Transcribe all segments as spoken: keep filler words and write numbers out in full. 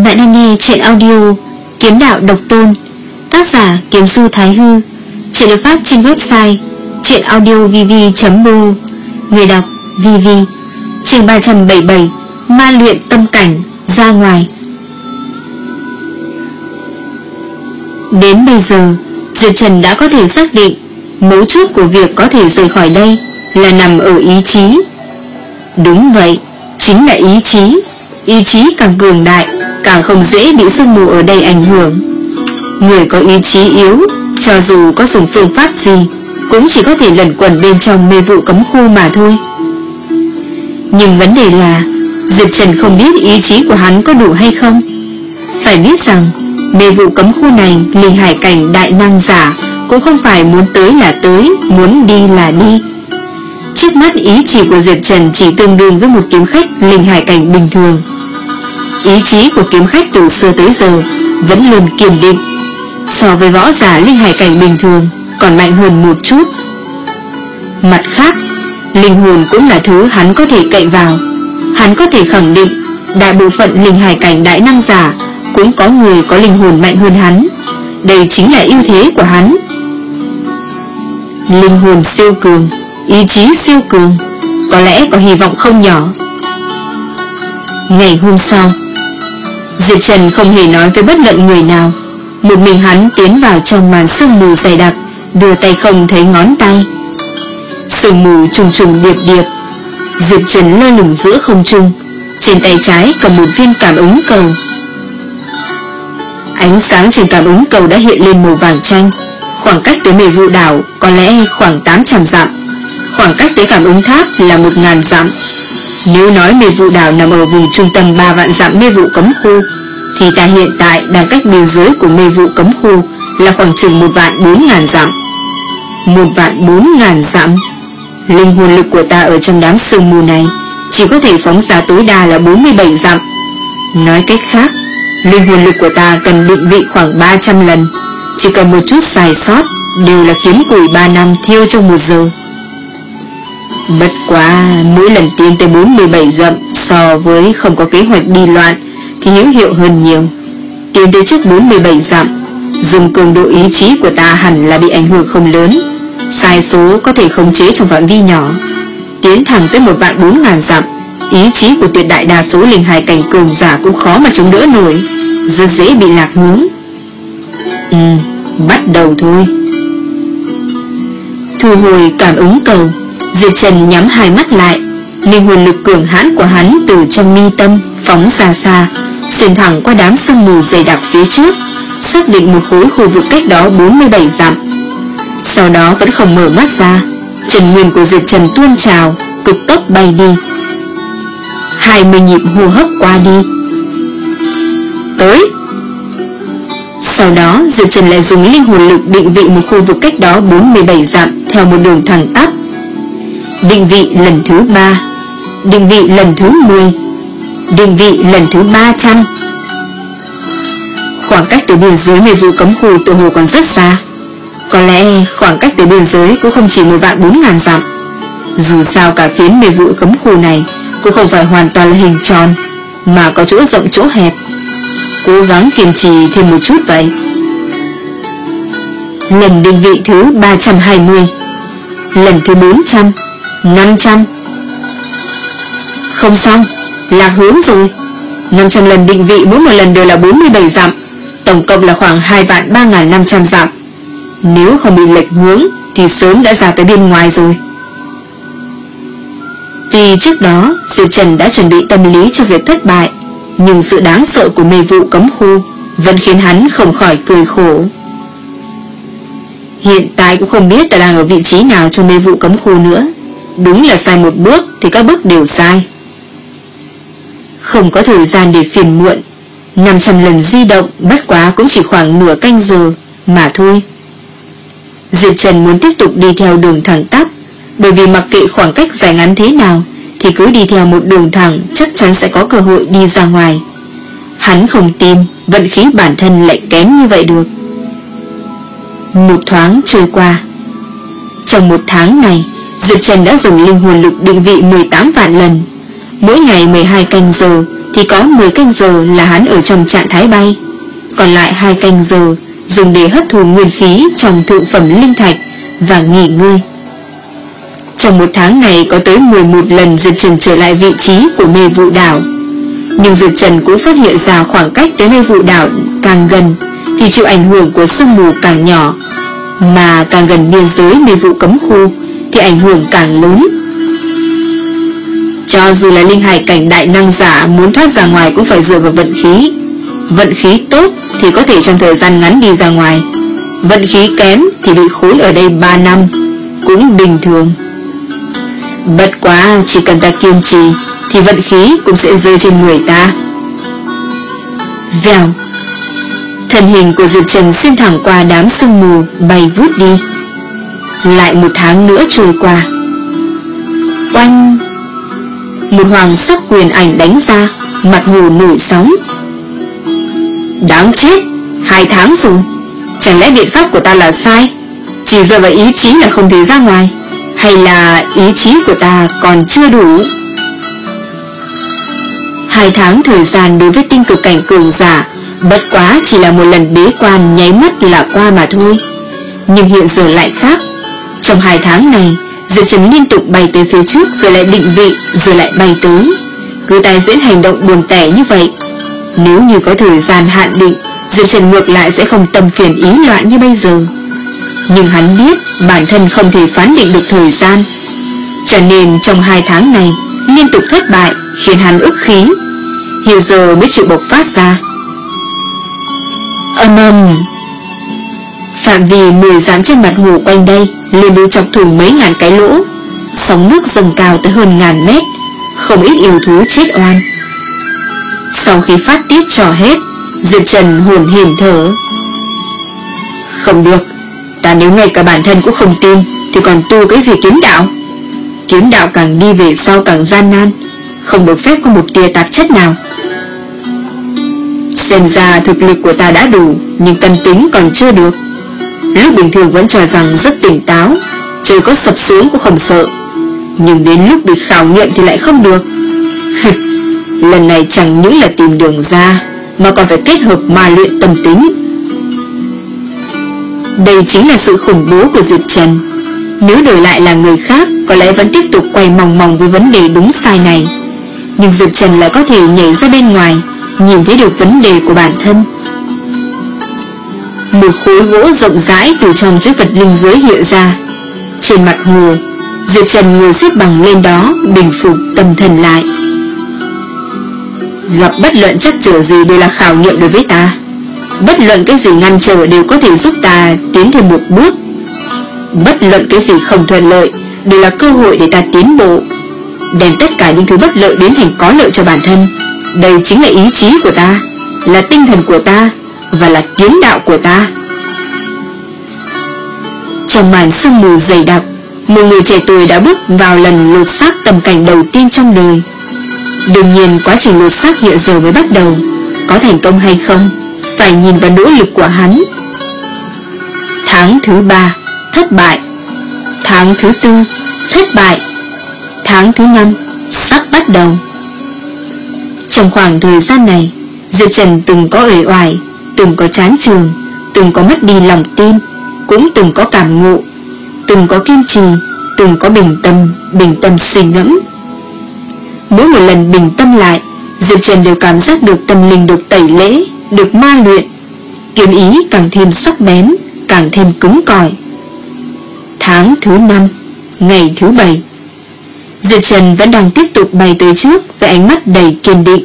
Bạn đang nghe truyện audio Kiếm Đạo Độc Tôn, tác giả Kiếm Sư Thái Hư. Truyện được phát trên website truyệnaudiovv chấm r o. Người đọc Vivi. Chương ba trăm bảy mươi bảy, ma luyện tâm cảnh ra ngoài. Đến bây giờ, Diệp Trần đã có thể xác định mấu chốt của việc có thể rời khỏi đây là nằm ở ý chí. Đúng vậy, chính là ý chí. Ý chí càng cường đại, càng không dễ bị sương mù ở đây ảnh hưởng. Người có ý chí yếu, cho dù có dùng phương pháp gì, cũng chỉ có thể lẩn quẩn bên trong mê vụ cấm khu mà thôi. Nhưng vấn đề là Diệp Trần không biết ý chí của hắn có đủ hay không. Phải biết rằng mê vụ cấm khu này, linh hải cảnh đại năng giả cũng không phải muốn tới là tới, muốn đi là đi. Trước mắt ý chí của Diệp Trần chỉ tương đương với một kiếm khách linh hải cảnh bình thường. Ý chí của kiếm khách từ xưa tới giờ vẫn luôn kiên định, so với võ giả linh hải cảnh bình thường còn mạnh hơn một chút. Mặt khác, linh hồn cũng là thứ hắn có thể cậy vào. Hắn có thể khẳng định đại bộ phận linh hải cảnh đại năng giả cũng có người có linh hồn mạnh hơn hắn. Đây chính là ưu thế của hắn. Linh hồn siêu cường, ý chí siêu cường, có lẽ có hy vọng không nhỏ. Ngày hôm sau, Diệp Trần không hề nói với bất luận người nào. Một mình hắn tiến vào trong màn sương mù dày đặc, đưa tay không thấy ngón tay. Sương mù trùng trùng điệp điệp. Diệp Trần lơ lửng giữa không trung, trên tay trái cầm một viên cảm ứng cầu. Ánh sáng trên cảm ứng cầu đã hiện lên màu vàng chanh. Khoảng cách tới mê vụ đảo có lẽ khoảng tám trăm dặm. Khoảng cách tới cảm ứng tháp là một nghìn dặm. Nếu nói mê vụ đảo nằm ở vùng trung tâm ba vạn dặm mê vụ cấm khu, thì ta hiện tại đang cách biên giới của mê vụ cấm khu là khoảng chừng một vạn bốn ngàn dặm. Một vạn bốn ngàn dặm. Linh hồn lực của ta ở trong đám sương mù này chỉ có thể phóng ra tối đa là bốn mươi bảy dặm. Nói cách khác, linh hồn lực của ta cần định vị khoảng ba trăm lần. Chỉ cần một chút sai sót đều là kiếm củi ba năm thiêu trong một giờ. Bất quá mỗi lần tiến tới bốn mươi bảy dặm so với không có kế hoạch đi loạn thì hữu hiệu hơn nhiều. Tiến tới trước bốn mươi bảy dặm, dùng cường độ ý chí của ta hẳn là bị ảnh hưởng không lớn. Sai số có thể khống chế trong phạm vi nhỏ. Tiến thẳng tới một vạn bốn ngàn dặm, ý chí của tuyệt đại đa số linh hải cảnh cường giả cũng khó mà chống đỡ nổi, rất dễ bị lạc hướng. Ừ, bắt đầu thôi. Thu hồi cảm ứng cầu, Diệp Trần nhắm hai mắt lại. Linh hồn lực cường hãn của hắn từ trong mi tâm phóng ra xa, xuyên thẳng qua đám sương mù dày đặc phía trước, xác định một khối khu vực cách đó bốn mươi bảy dặm. Sau đó vẫn không mở mắt ra, chân nguyên của Diệp Trần tuôn trào, cực tốc bay đi. Hai mươi nhịp hô hấp qua đi. Tới. Sau đó Diệp Trần lại dùng linh hồn lực định vị một khu vực cách đó bốn mươi bảy dặm theo một đường thẳng tắp. Định vị lần thứ ba, định vị lần thứ mười, định vị lần thứ ba trăm. Khoảng cách từ biên giới mê vụ cấm khu tự hồ còn rất xa. Có lẽ khoảng cách từ biên giới cũng không chỉ một vạn bốn ngàn dặm. Dù sao cả phiến mê vụ cấm khu này cũng không phải hoàn toàn là hình tròn, mà có chỗ rộng chỗ hẹp. Cố gắng kiên trì thêm một chút vậy. Lần định vị thứ ba trăm hai mươi, lần thứ bốn trăm, năm trăm. Không xong, lạc hướng rồi. Năm trăm lần định vị, mỗi một lần đều là bốn mươi bảy dặm, tổng cộng là khoảng hai vạn ba ngàn năm trăm dặm. Nếu không bị lệch hướng thì sớm đã ra tới bên ngoài rồi. Tuy trước đó Diệp Trần đã chuẩn bị tâm lý cho việc thất bại, nhưng sự đáng sợ của mê vụ cấm khu vẫn khiến hắn không khỏi cười khổ. Hiện tại cũng không biết ta đang ở vị trí nào trong mê vụ cấm khu nữa. Đúng là sai một bước thì các bước đều sai. Không có thời gian để phiền muộn. Năm trăm lần di động bất quá cũng chỉ khoảng nửa canh giờ mà thôi. Diệp Trần muốn tiếp tục đi theo đường thẳng tắp, bởi vì mặc kệ khoảng cách dài ngắn thế nào thì cứ đi theo một đường thẳng chắc chắn sẽ có cơ hội đi ra ngoài. Hắn không tin vận khí bản thân lại kém như vậy được. Một thoáng trôi qua. Trong một tháng này, Diệp Trần đã dùng linh hồn lực định vị mười tám vạn lần. Mỗi ngày mười hai canh giờ thì có mười canh giờ là hắn ở trong trạng thái bay, còn lại hai canh giờ dùng để hấp thu nguyên khí trong thượng phẩm linh thạch và nghỉ ngơi. Trong một tháng này có tới mười một lần Diệp Trần trở lại vị trí của mê vụ đảo. Nhưng Diệp Trần cũng phát hiện ra khoảng cách tới mê vụ đảo càng gần thì chịu ảnh hưởng của sương mù càng nhỏ, mà càng gần biên giới mê vụ cấm khu thì ảnh hưởng càng lớn. Cho dù là linh hải cảnh đại năng giả muốn thoát ra ngoài cũng phải dựa vào vận khí. Vận khí tốt thì có thể trong thời gian ngắn đi ra ngoài, vận khí kém thì bị khốn ở đây ba năm, cũng bình thường. Bất quá chỉ cần ta kiên trì thì vận khí cũng sẽ rơi trên người ta. Vèo, thân hình của Diệp Trần xuyên thẳng qua đám sương mù bay vút đi. Lại một tháng nữa trôi qua. Oanh, một hoàng sắc quyền ảnh đánh ra, mặt hồ nổi sóng. Đáng chết, hai tháng rồi. Chẳng lẽ biện pháp của ta là sai, chỉ dựa vào ý chí là không thể ra ngoài, hay là ý chí của ta còn chưa đủ? Hai tháng thời gian đối với tinh cực cảnh cường giả bất quá chỉ là một lần bế quan nháy mắt là qua mà thôi. Nhưng hiện giờ lại khác. Trong hai tháng này Diệp Trần liên tục bay tới phía trước, rồi lại định vị, rồi lại bay tới, cứ tái diễn hành động buồn tẻ như vậy. Nếu như có thời gian hạn định, Diệp Trần ngược lại sẽ không tâm phiền ý loạn như bây giờ. Nhưng hắn biết bản thân không thể phán định được thời gian, cho nên trong hai tháng này liên tục thất bại khiến hắn ức khí, hiện giờ mới chịu bộc phát ra. Âm ầm, phạm vi mười dặm trên mặt hồ quanh đây liền bị chọc thủng mấy ngàn cái lỗ, sóng nước dâng cao tới hơn ngàn mét, không ít yêu thú chết oan. Sau khi phát tiết trò hết, Diệp Trần hồn hển thở. Không được, ta nếu ngay cả bản thân cũng không tin thì còn tu cái gì kiếm đạo? Kiếm đạo càng đi về sau càng gian nan, không được phép có một tia tạp chất nào. Xem ra thực lực của ta đã đủ, nhưng tâm tính còn chưa được. Lúc bình thường vẫn cho rằng rất tỉnh táo, trời có sập xuống cũng không sợ, nhưng đến lúc bị khảo nghiệm thì lại không được. Lần này chẳng những là tìm đường ra, mà còn phải kết hợp ma luyện tâm tính. Đây chính là sự khủng bố của Diệp Trần. Nếu đổi lại là người khác, có lẽ vẫn tiếp tục quay mòng mòng với vấn đề đúng sai này, nhưng Diệp Trần lại có thể nhảy ra bên ngoài, nhìn thấy được vấn đề của bản thân. Một khối gỗ rộng rãi từ trong chiếc vật linh giới hiện ra. Trên mặt hồ, Diệp Trần ngồi xếp bằng lên đó, bình phục tâm thần lại. Gặp bất luận trắc trở gì đều là khảo nghiệm đối với ta. Bất luận cái gì ngăn trở đều có thể giúp ta tiến thêm một bước. Bất luận cái gì không thuận lợi đều là cơ hội để ta tiến bộ, đem tất cả những thứ bất lợi biến thành có lợi cho bản thân. Đây chính là ý chí của ta, là tinh thần của ta, và là kiếm đạo của ta. Trong màn sương mù dày đặc, một người trẻ tuổi đã bước vào lần lột xác tầm cảnh đầu tiên trong đời. Đương nhiên quá trình lột xác hiện giờ mới bắt đầu, có thành công hay không phải nhìn vào nỗ lực của hắn. Tháng thứ ba, thất bại. Tháng thứ tư, thất bại. Tháng thứ năm, sắp bắt đầu. Trong khoảng thời gian này, Diệp Trần từng có uể oải, từng có chán chường, từng có mất đi lòng tin, cũng từng có cảm ngộ, từng có kiên trì, từng có bình tâm, bình tâm suy ngẫm. Mỗi một lần bình tâm lại, Diệp Trần đều cảm giác được tâm linh được tẩy lễ, được ma luyện, kiếm ý càng thêm sắc bén, càng thêm cứng cỏi. Tháng thứ năm, ngày thứ bảy, Diệp Trần vẫn đang tiếp tục bay tới trước với ánh mắt đầy kiên định.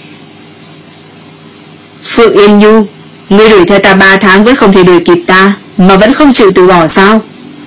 Phượng Yên Nhu, ngươi đuổi theo ta ba tháng vẫn không thể đuổi kịp ta, mà vẫn không chịu từ bỏ sao?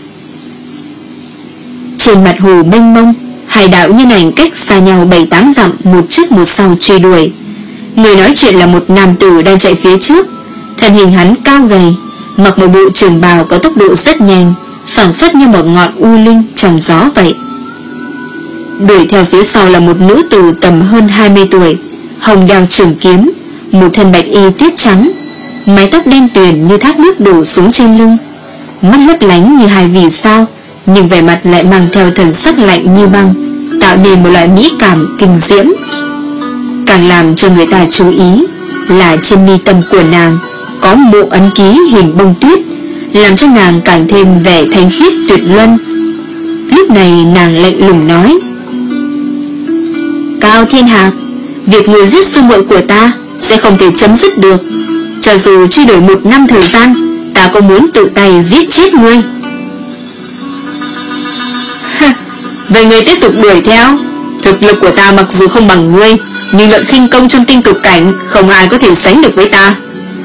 Trên mặt hồ mênh mông, hai đạo nhân ảnh cách xa nhau bảy tám dặm, một trước một sau truy đuổi. Người nói chuyện là một nam tử đang chạy phía trước. Thân hình hắn cao gầy, mặc một bộ trường bào có tốc độ rất nhanh, phảng phất như một ngọn u linh trong gió vậy. Đuổi theo phía sau là một nữ tử tầm hơn hai mươi tuổi, hồng đeo trường kiếm, một thân bạch y tuyết trắng, mái tóc đen tuyền như thác nước đổ xuống trên lưng, mắt lấp lánh như hai vì sao, nhưng vẻ mặt lại mang theo thần sắc lạnh như băng, tạo nên một loại mỹ cảm kinh diễm. Càng làm cho người ta chú ý là trên mi tâm của nàng có bộ ấn ký hình bông tuyết, làm cho nàng càng thêm vẻ thanh khiết tuyệt luân. Lúc này nàng lạnh lùng nói: Cao Thiên Hạc, việc người giết sư muội của ta sẽ không thể chấm dứt được. Cho dù truy đuổi một năm thời gian, ta cũng muốn tự tay giết chết ngươi. Vậy ngươi tiếp tục đuổi theo. Thực lực của ta mặc dù không bằng ngươi, nhưng luận khinh công trong tinh cực cảnh không ai có thể sánh được với ta.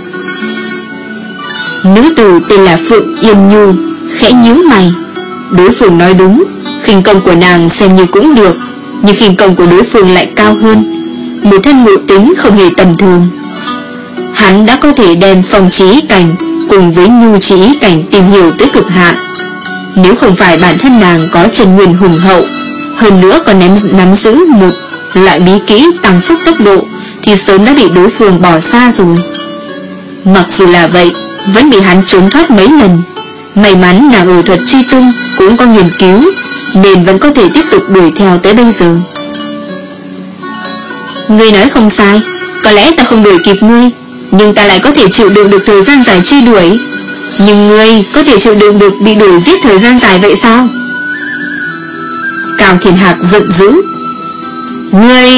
Nữ tử tên là Phượng Yên Nhu khẽ nhíu mày. Đối phương nói đúng, khinh công của nàng xem như cũng được, nhưng khinh công của đối phương lại cao hơn. Một thân ngộ tính không hề tầm thường. Hắn đã có thể đem phong trí cảnh cùng với nhu trí cảnh tìm hiểu tới cực hạn. Nếu không phải bản thân nàng có chân nguyên hùng hậu, hơn nữa còn nắm, nắm giữ một loại bí kỹ tăng phúc tốc độ, thì sớm đã bị đối phương bỏ xa rồi. Mặc dù là vậy, vẫn bị hắn trốn thoát mấy lần. May mắn nàng ở thuật truy tung cũng có nghiên cứu, nên vẫn có thể tiếp tục đuổi theo tới bây giờ. Ngươi nói không sai, có lẽ ta không đuổi kịp ngươi, nhưng ta lại có thể chịu đựng được thời gian dài truy đuổi. Nhưng ngươi có thể chịu đựng được bị đuổi giết thời gian dài vậy sao? Cao Thiên Hạc giận dữ: Ngươi...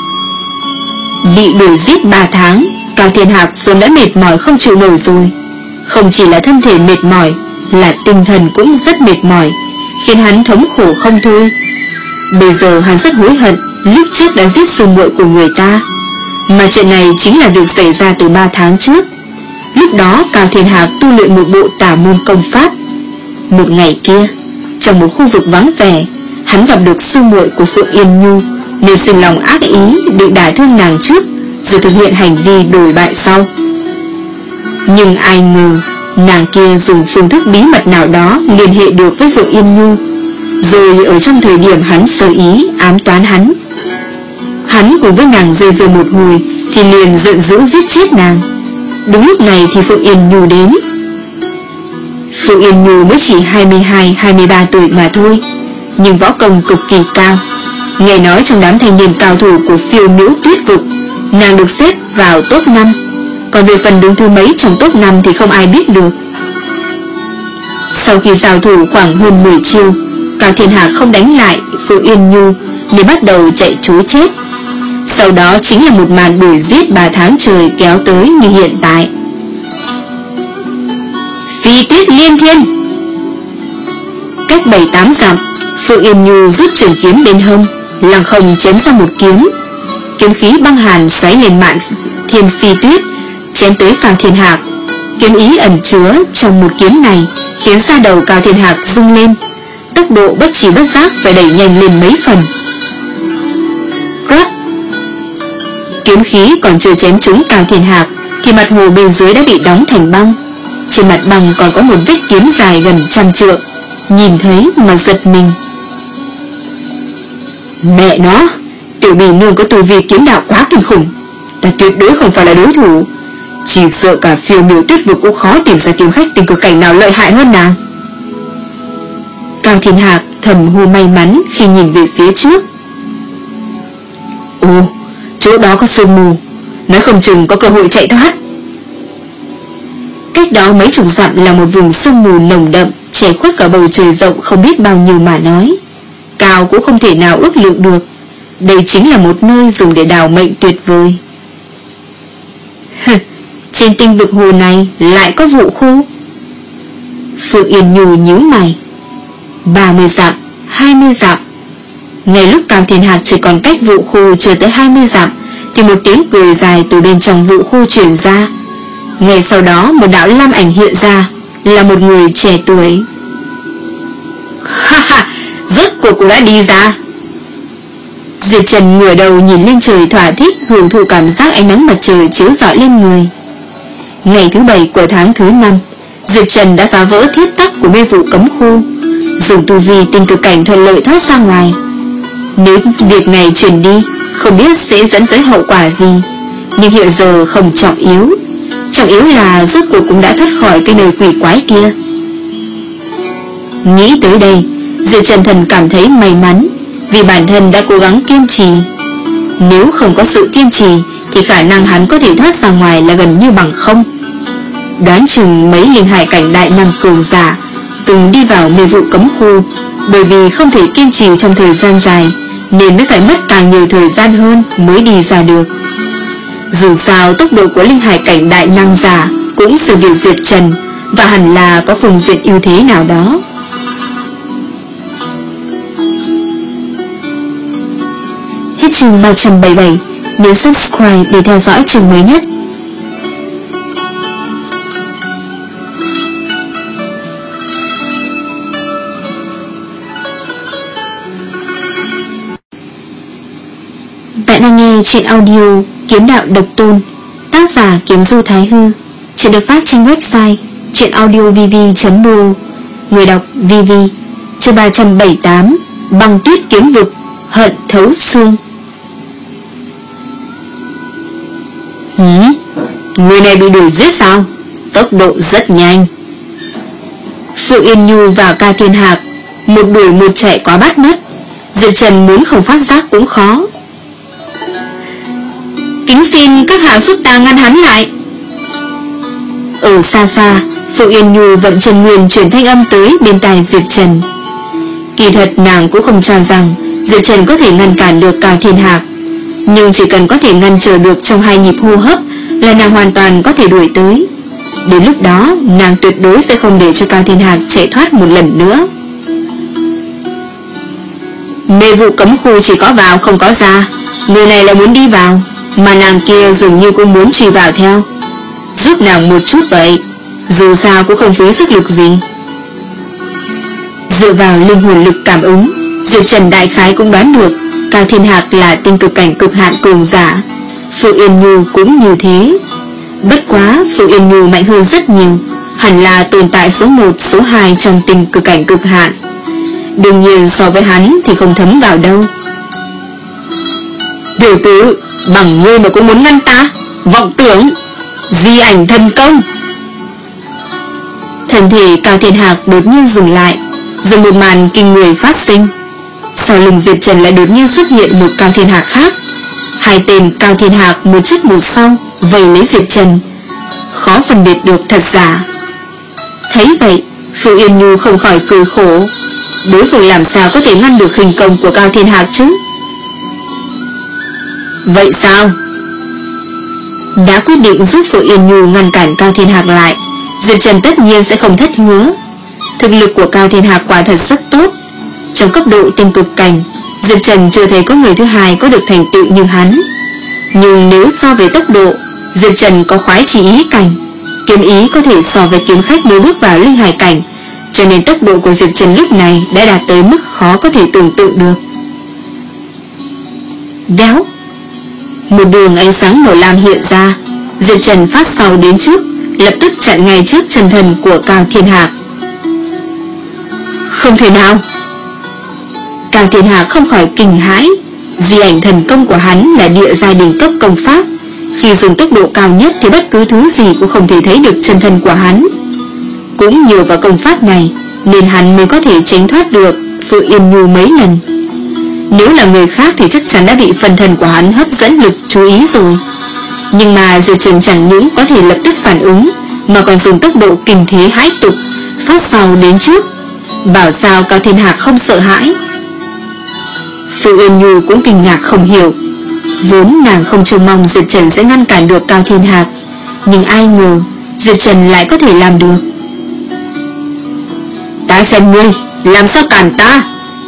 Bị đuổi giết ba tháng, Cao Thiên Hạc sớm đã mệt mỏi không chịu nổi rồi. Không chỉ là thân thể mệt mỏi, là tinh thần cũng rất mệt mỏi, khiến hắn thống khổ không thôi. Bây giờ hắn rất hối hận lúc trước đã giết sư muội của người ta, mà chuyện này chính là việc xảy ra từ ba tháng trước. Lúc đó Cao Thiên Hạc tu luyện một bộ tả môn công pháp. Một ngày kia, trong một khu vực vắng vẻ, hắn gặp được sư muội của Phượng Yên Nhu, nên sinh lòng ác ý định đả thương nàng trước, rồi thực hiện hành vi đổi bại sau. Nhưng ai ngờ nàng kia dùng phương thức bí mật nào đó liên hệ được với Phượng Yên Nhu, rồi ở trong thời điểm hắn sơ ý ám toán hắn. Hắn cùng với nàng dây dưa một hồi thì liền giận dữ giết chết nàng. Đúng lúc này thì Phượng Yên Nhu đến. Phượng Yên Nhu mới chỉ hai mươi hai hai mươi ba tuổi mà thôi, nhưng võ công cực kỳ cao. Nghe nói trong đám thanh niên cao thủ của Phiêu Miễu Tuyết Vực, nàng được xếp vào top năm. Còn về phần đứng thứ mấy trong top năm thì không ai biết được. Sau khi giao thủ khoảng hơn mười chiêu, Cao Thiên Hạc không đánh lại Phượng Yên Nhu nên bắt đầu chạy trối chết. Sau đó chính là một màn đuổi giết ba tháng trời kéo tới như hiện tại. Phi Tuyết Liên Thiên. Cách bảy tám dặm, Phượng Yên Nhu rút trường kiếm bên hông, lăng không chém ra một kiếm. Kiếm khí băng hàn xoáy lên mạn thiên phi tuyết, chém tới Cao Thiên Hạc. Kiếm ý ẩn chứa trong một kiếm này khiến da đầu Cao Thiên Hạc rung lên, tốc độ bất chi bất giác phải đẩy nhanh lên mấy phần. Rắc! Kiếm khí còn chưa chém trúng Cao Thiên Hạc thì mặt hồ bên dưới đã bị đóng thành băng. Trên mặt băng còn có một vết kiếm dài gần trăm trượng, nhìn thấy mà giật mình. Mẹ nó, tiểu bì nương có tu vi kiếm đạo quá kinh khủng, ta tuyệt đối không phải là đối thủ. Chỉ sợ cả Phiêu Miểu Tuyết Vực cũng khó tìm ra kiếm khách tình cực cảnh nào lợi hại hơn nàng. Cao Thiên Hạc thầm hô may mắn khi nhìn về phía trước. Ồ, chỗ đó có sương mù, nói không chừng có cơ hội chạy thoát. Cách đó mấy chục dặm là một vùng sương mù nồng đậm, che khuất cả bầu trời rộng không biết bao nhiêu mà nói. Cao cũng không thể nào ước lượng được. Đây chính là một nơi dùng để đào mệnh tuyệt vời. Trên tinh vực hồ này lại có vụ khu. Phượng Yên Nhu nhíu mày. Ba mươi dặm, hai mươi dặm. Ngay lúc Cao Thiên Hạc chỉ còn cách vụ khu chưa tới hai mươi dặm thì một tiếng cười dài từ bên trong vụ khu truyền ra. Ngay sau đó một đạo lam ảnh hiện ra, là một người trẻ tuổi. Ha ha, rốt cuộc cũng đã đi ra. Diệp Trần ngửa đầu nhìn lên trời thỏa thích hưởng thụ cảm giác ánh nắng mặt trời chiếu rọi lên người. Ngày thứ bảy của tháng thứ năm, Diệp Trần đã phá vỡ thiết tắc của mê vụ cấm khu, dùng tu vi tinh cực cảnh thuận lợi thoát ra ngoài. Nếu việc này truyền đi, không biết sẽ dẫn tới hậu quả gì, nhưng hiện giờ không trọng yếu. Trọng yếu là rốt cuộc cũng đã thoát khỏi cái nơi quỷ quái kia. Nghĩ tới đây, Diệp Trần Thần cảm thấy may mắn, vì bản thân đã cố gắng kiên trì. Nếu không có sự kiên trì thì khả năng hắn có thể thoát ra ngoài là gần như bằng không. Đoán chừng mấy linh hải cảnh đại năng cường giả từng đi vào mê vụ cấm khu, bởi vì không thể kiên trì trong thời gian dài nên mới phải mất càng nhiều thời gian hơn mới đi ra được. Dù sao tốc độ của linh hải cảnh đại năng giả cũng sự việc Diệp Trần, và hẳn là có phương diện ưu thế nào đó. Hết chương ba trăm bảy mươi bảy. Nhấn subscribe để theo dõi chương mới nhất. Bạn đang nghe truyện audio Kiếm Đạo Độc Tôn, tác giả Kiếm Du Thái Hư. Chuyện được phát trên website truyện audio v v chấm b o. Người đọc vê vê. Chương ba trăm bảy mươi tám. Băng tuyết kiếm vực, hận thấu xương. Hử? Người này bị đuổi giết sao? Tốc độ rất nhanh. Phượng Yên Nhu và Cao Thiên Hạc một đuổi một chạy quá bắt mắt. Diệp Trần muốn không phát giác cũng khó. Kính xin các hạ giúp ta ngăn hắn lại. Ở xa xa, Phượng Yên Nhu vận Trần Nguyên chuyển thanh âm tới bên tai Diệp Trần. Kỳ thật nàng cũng không cho rằng Diệp Trần có thể ngăn cản được Cao Thiên Hạc, nhưng chỉ cần có thể ngăn trở được trong hai nhịp hô hấp là nàng hoàn toàn có thể đuổi tới. Đến lúc đó nàng tuyệt đối sẽ không để cho Cao Thiên Hạc chạy thoát một lần nữa. Mê vụ cấm khu chỉ có vào không có ra. Người này là muốn đi vào, mà nàng kia dường như cũng muốn truy vào theo. Giúp nàng một chút vậy, dù sao cũng không phí sức lực gì. Dựa vào linh hồn lực cảm ứng, Diệp Trần đại khái cũng đoán được Cao Thiên Hạc là tinh cực cảnh cực hạn cường giả. Phượng Yên Nhu cũng như thế. Bất quá Phượng Yên Nhu mạnh hơn rất nhiều, hẳn là tồn tại số một, số hai trong tinh cực cảnh cực hạn. Đương nhiên so với hắn thì không thấm vào đâu. Tiểu tử, bằng ngươi mà cũng muốn ngăn ta? Vọng tưởng! Di ảnh thần công! Thân thể Cao Thiên Hạc đột nhiên dừng lại, rồi một màn kinh người phát sinh. Sau lưng Diệp Trần lại đột nhiên xuất hiện một Cao Thiên Hạc khác. Hai tên Cao Thiên Hạc một trước một sau vây lấy Diệp Trần, khó phân biệt được thật giả. Thấy vậy, Phượng Yên Nhu không khỏi cười khổ. Đối phương làm sao có thể ngăn được khinh công của Cao Thiên Hạc chứ? Vậy sao? Đã quyết định giúp Phượng Yên Nhu ngăn cản Cao Thiên Hạc lại, Diệp Trần tất nhiên sẽ không thất hứa. Thực lực của Cao Thiên Hạc quả thật rất tốt. Trong cấp độ tinh cực cảnh, Diệp Trần chưa thấy có người thứ hai có được thành tựu như hắn. Nhưng nếu so về tốc độ, Diệp Trần có khoái chỉ ý cảnh, kiếm ý có thể so với kiếm khách mới bước vào linh hải cảnh, cho nên tốc độ của Diệp Trần lúc này đã đạt tới mức khó có thể tưởng tượng được. Đéo, một đường ánh sáng màu lam hiện ra. Diệp Trần phát sau đến trước, lập tức chặn ngay trước chân thần của Cao Thiên Hạc. Không thể nào! Cao Thiên Hạc không khỏi kinh hãi. Di ảnh thần công của hắn là địa giai đỉnh cấp công pháp. Khi dùng tốc độ cao nhất thì bất cứ thứ gì cũng không thể thấy được chân thân của hắn. Cũng nhờ vào công pháp này nên hắn mới có thể tránh thoát được Phượng Yên Nhu mấy lần. Nếu là người khác thì chắc chắn đã bị phần thần của hắn hấp dẫn lực chú ý rồi. Nhưng mà Diệp Trần chẳng những có thể lập tức phản ứng, mà còn dùng tốc độ kinh thế hãi tục, phát sau đến trước. Bảo sao Cao Thiên Hạc không sợ hãi? Phượng Yên Nhu cũng kinh ngạc không hiểu. Vốn nàng không trông mong Diệp Trần sẽ ngăn cản được Cao Thiên Hạc, nhưng ai ngờ Diệp Trần lại có thể làm được. Ta xem ngươi làm sao cản ta.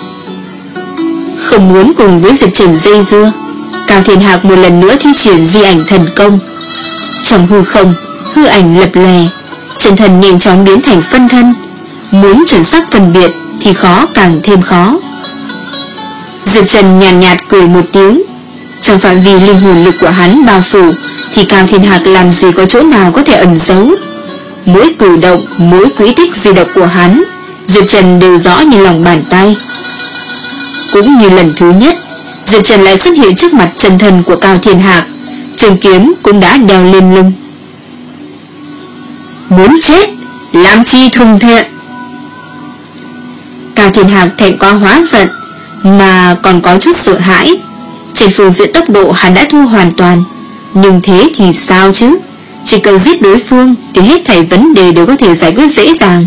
Không muốn cùng với Diệp Trần dây dưa, Cao Thiên Hạc một lần nữa thi triển di ảnh thần công. Trong hư không, hư ảnh lập lòe, chân thần nhanh chóng biến thành phân thân. Muốn chuẩn xác phân biệt thì khó càng thêm khó. Diệp Trần nhàn nhạt, nhạt cười một tiếng. Trong phạm vi linh hồn lực của hắn bao phủ thì Cao Thiên Hạc làm gì có chỗ nào có thể ẩn giấu. Mỗi cử động, mỗi quỹ tích di động của hắn Diệp Trần đều rõ như lòng bàn tay. Cũng như lần thứ nhất, Diệp Trần lại xuất hiện trước mặt chân thân của Cao Thiên Hạc. Trường kiếm cũng đã đeo lên lưng. Muốn chết, làm chi thùng thiện. Cao Thiên Hạc thẹn quá hóa giận, mà còn có chút sợ hãi. Trên phương diện tốc độ hắn đã thua hoàn toàn, nhưng thế thì sao chứ? Chỉ cần giết đối phương thì hết thảy vấn đề đều có thể giải quyết dễ dàng.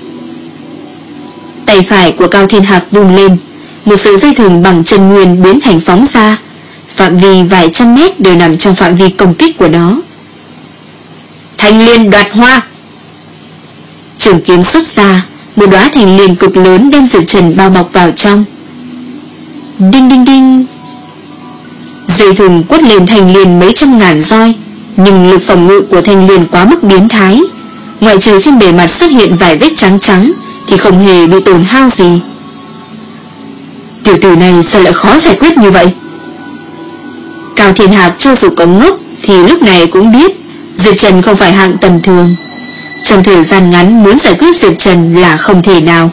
Tay phải của Cao Thiên Hạc vung lên, một sợi dây thừng bằng chân nguyên biến thành phóng ra, phạm vi vài trăm mét đều nằm trong phạm vi công kích của nó. Thanh liên đoạt hoa. Trường kiếm xuất ra, một đóa thanh liên cực lớn đem Diệp Trần bao bọc vào trong. Đinh đinh đinh. Dây thừng quất lên thanh liên mấy trăm ngàn roi, nhưng lực phòng ngự của thanh liên quá mức biến thái, ngoại trừ trên bề mặt xuất hiện vài vết trắng trắng thì không hề bị tổn hao gì. Tiểu tử này sao lại khó giải quyết như vậy? Cao Thiên Hạc cho dù có ngốc thì lúc này cũng biết Diệp Trần không phải hạng tầm thường. Trong thời gian ngắn muốn giải quyết Diệp Trần là không thể nào.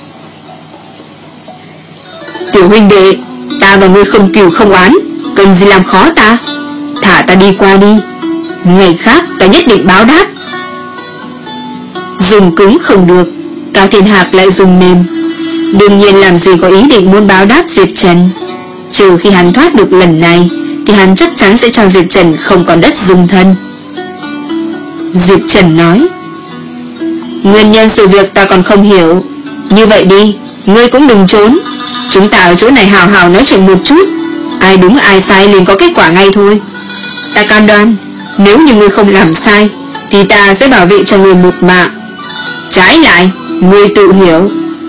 Tiểu huynh đệ, ta và ngươi không cừu không oán, cần gì làm khó ta? Thả ta đi qua đi, ngày khác ta nhất định báo đáp. Dùng cứng không được, Cao Thiên Hạc lại dùng mềm. Đương nhiên làm gì có ý định muốn báo đáp Diệp Trần. Trừ khi hắn thoát được lần này thì hắn chắc chắn sẽ cho Diệp Trần không còn đất dung thân. Diệp Trần nói: Nguyên nhân sự việc ta còn không hiểu. Như vậy đi, ngươi cũng đừng trốn. Chúng ta ở chỗ này hào hào nói chuyện một chút, ai đúng ai sai liền có kết quả ngay thôi. Ta cam đoan, nếu như ngươi không làm sai thì ta sẽ bảo vệ cho ngươi một mạng. Trái lại, ngươi tự hiểu.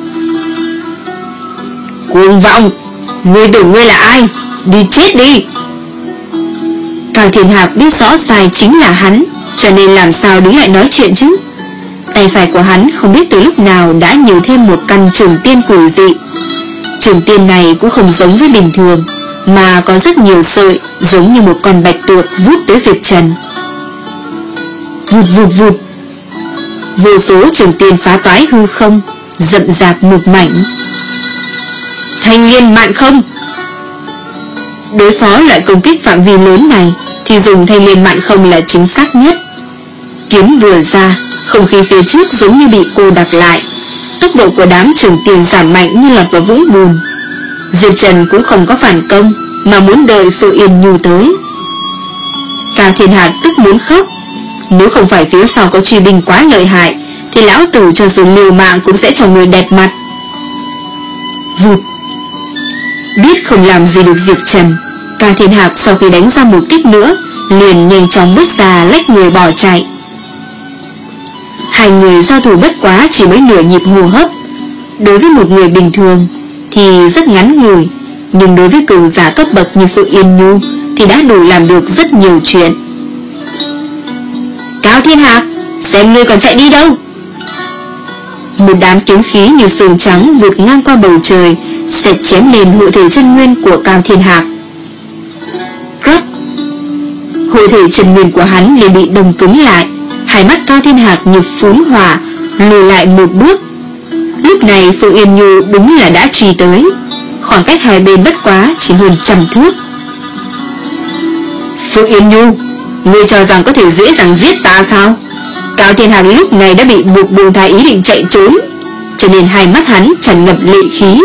Cuồng vọng, ngươi tưởng ngươi là ai? Đi chết đi. Cao Thiên Hạc biết rõ sai chính là hắn, cho nên làm sao đứng lại nói chuyện chứ. Tay phải của hắn không biết từ lúc nào đã nhiều thêm một căn trường tiên quỷ dị. Trường tiên này cũng không giống với bình thường, mà có rất nhiều sợi, giống như một con bạch tuộc vút tới Diệp Trần. Vụt vụt vụt. Vô số trường tiên phá toái hư không, rậm rạp một mảnh. Thanh liên mạn không. Đối phó loại công kích phạm vi lớn này thì dùng thanh liên mạn không là chính xác nhất. Kiếm vừa ra, không khí phía trước giống như bị cô đặc lại, tốc độ của đám trường tiên giảm mạnh như lọt vào vũng bùn. Diệp Trần cũng không có phản công, mà muốn đợi Phượng Yên Nhu tới. Cao Thiên Hạc tức muốn khóc. Nếu không phải phía sau có truy binh quá lợi hại thì lão tử cho dù liều mạng cũng sẽ cho người đẹp mặt. Vụt. Biết không làm gì được Diệp Trần, Cao Thiên Hạc sau khi đánh ra một kích nữa liền nhanh chóng bước ra lách người bỏ chạy. Hai người giao thủ bất quá chỉ mới nửa nhịp hô hấp. Đối với một người bình thường thì rất ngắn ngủi, nhưng đối với cường giả cấp bậc như Phượng Yên Nhu thì đã đủ làm được rất nhiều chuyện. Cao Thiên Hạc, xem ngươi còn chạy đi đâu. Một đám kiếm khí như sương trắng vụt ngang qua bầu trời, xẹt chém lên hộ thể chân nguyên của Cao Thiên Hạc. Rốt. Hộ thể chân nguyên của hắn liền bị đông cứng lại. Hai mắt Cao Thiên Hạc như phún hỏa, lùi lại một bước. Lúc này Phượng Yên Nhu đúng là đã truy tới. Khoảng cách hai bên bất quá chỉ hơn trăm thước. Phượng Yên Nhu, ngươi cho rằng có thể dễ dàng giết ta sao? Cao Thiên Hạc lúc này đã bị buộc buông tha ý định chạy trốn, cho nên hai mắt hắn tràn ngập lệ khí.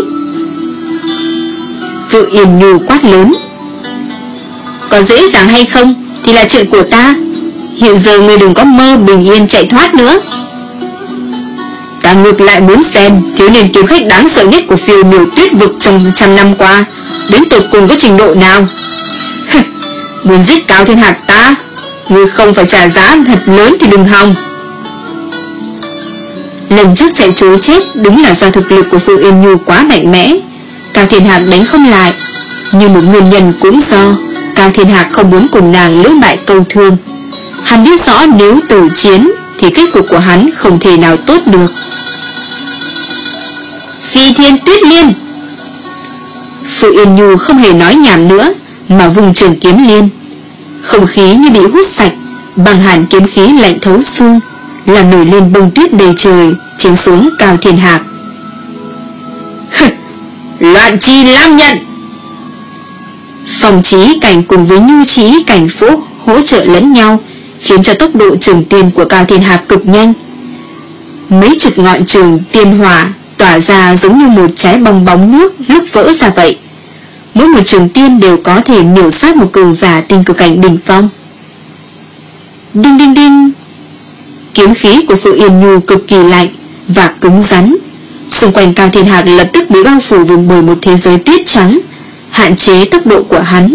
Phượng Yên Nhu quát lớn: Có dễ dàng hay không thì là chuyện của ta. Hiện giờ ngươi đừng có mơ bình yên chạy thoát nữa. Ta ngược lại muốn xem thiếu niên kiếm khách đáng sợ nhất của phiêu miểu tuyết vực trong trăm năm qua đến tột cùng có trình độ nào. Muốn giết Cao Thiên Hạc ta, ngươi không phải trả giá thật lớn thì đừng hòng. Lần trước chạy trốn chết đúng là do thực lực của Phượng Yên Nhu quá mạnh mẽ, Cao Thiên Hạc đánh không lại. Nhưng một nguyên nhân cũng do Cao Thiên Hạc không muốn cùng nàng lưỡng bại câu thương. Hắn biết rõ nếu tử chiến thì kết cục của hắn không thể nào tốt được. Phi thiên tuyết liên. Phượng Yên Nhu không hề nói nhảm nữa mà vùng trường kiếm liên. Không khí như bị hút sạch, bằng hàn kiếm khí lạnh thấu xương, làm nổi lên bông tuyết đầy trời, chém xuống Cao Thiên Hạc. Loạn chi lam nhận. Phòng trí cảnh cùng với nhu trí cảnh phúc hỗ trợ lẫn nhau, khiến cho tốc độ trường tiên của Cao Thiên Hạc cực nhanh. Mấy chục ngọn trường tiên hỏa tỏa ra giống như một trái bong bóng nước lúc vỡ ra vậy. mỗi một trường tiên đều có thể miểu sát một cường giả tinh cực cảnh đỉnh phong. Đinh đinh đinh. Kiếm khí của Phượng Yên Nhu cực kỳ lạnh và cứng rắn. Xung quanh Cao Thiên Hạc lập tức bị bao phủ bởi một thế giới tuyết trắng, hạn chế tốc độ của hắn.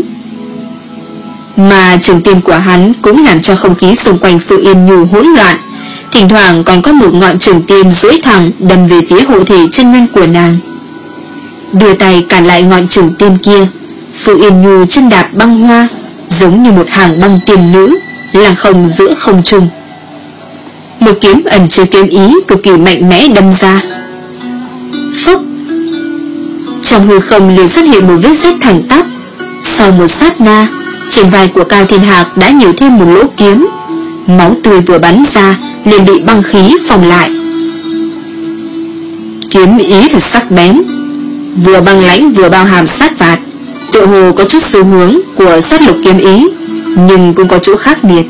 Mà trường tiên của hắn cũng làm cho không khí xung quanh Phượng Yên Nhu hỗn loạn. Thỉnh thoảng còn có một ngọn trường tiên duỗi thẳng đâm về phía hộ thể chân nguyên của nàng. Đưa tay cản lại ngọn trường tiên kia, Phượng Yên Nhu chân đạp băng hoa, giống như một hàng băng tiên nữ lăng không giữa không trung. Một kiếm ẩn chứa kiếm ý cực kỳ mạnh mẽ đâm ra. Phốc. Trong hư không liền xuất hiện một vết rách thẳng tắp. Sau một sát na, trên vai của Cao Thiên Hạc đã nhiều thêm một lỗ kiếm. Máu tươi vừa bắn ra liền bị băng khí phòng lại. Kiếm ý thật sắc bén, vừa băng lãnh vừa bao hàm sát phạt, tựa hồ có chút xu hướng của sát lục kiếm ý, nhưng cũng có chỗ khác biệt.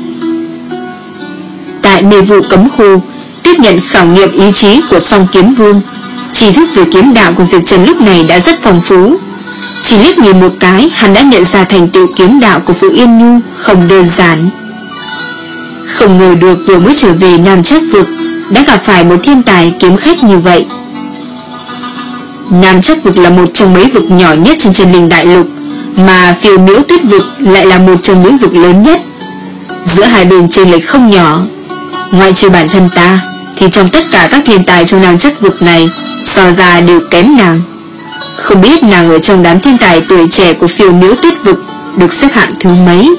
Tại mê vụ cấm khu tiếp nhận khảo nghiệm ý chí của Song Kiếm Vương, tri thức về kiếm đạo của Diệp Trần lúc này đã rất phong phú. Chỉ liếc nhìn một cái, hắn đã nhận ra thành tựu kiếm đạo của Phượng Yên Nhu không đơn giản. Không ngờ được vừa mới trở về Nam Trách Vực đã gặp phải một thiên tài kiếm khách như vậy. Nam Trách Vực là một trong mấy vực nhỏ nhất trên Chân Linh Đại Lục, mà Phiêu Miễu Tuyết Vực lại là một trong những vực lớn nhất. Giữa hai bên chênh lệch không nhỏ. Ngoại trừ bản thân ta thì trong tất cả các thiên tài trong Nam Trách Vực này, so ra đều kém nàng. Không biết nàng ở trong đám thiên tài tuổi trẻ của Phiêu Miễu Tuyết Vực được xếp hạng thứ mấy.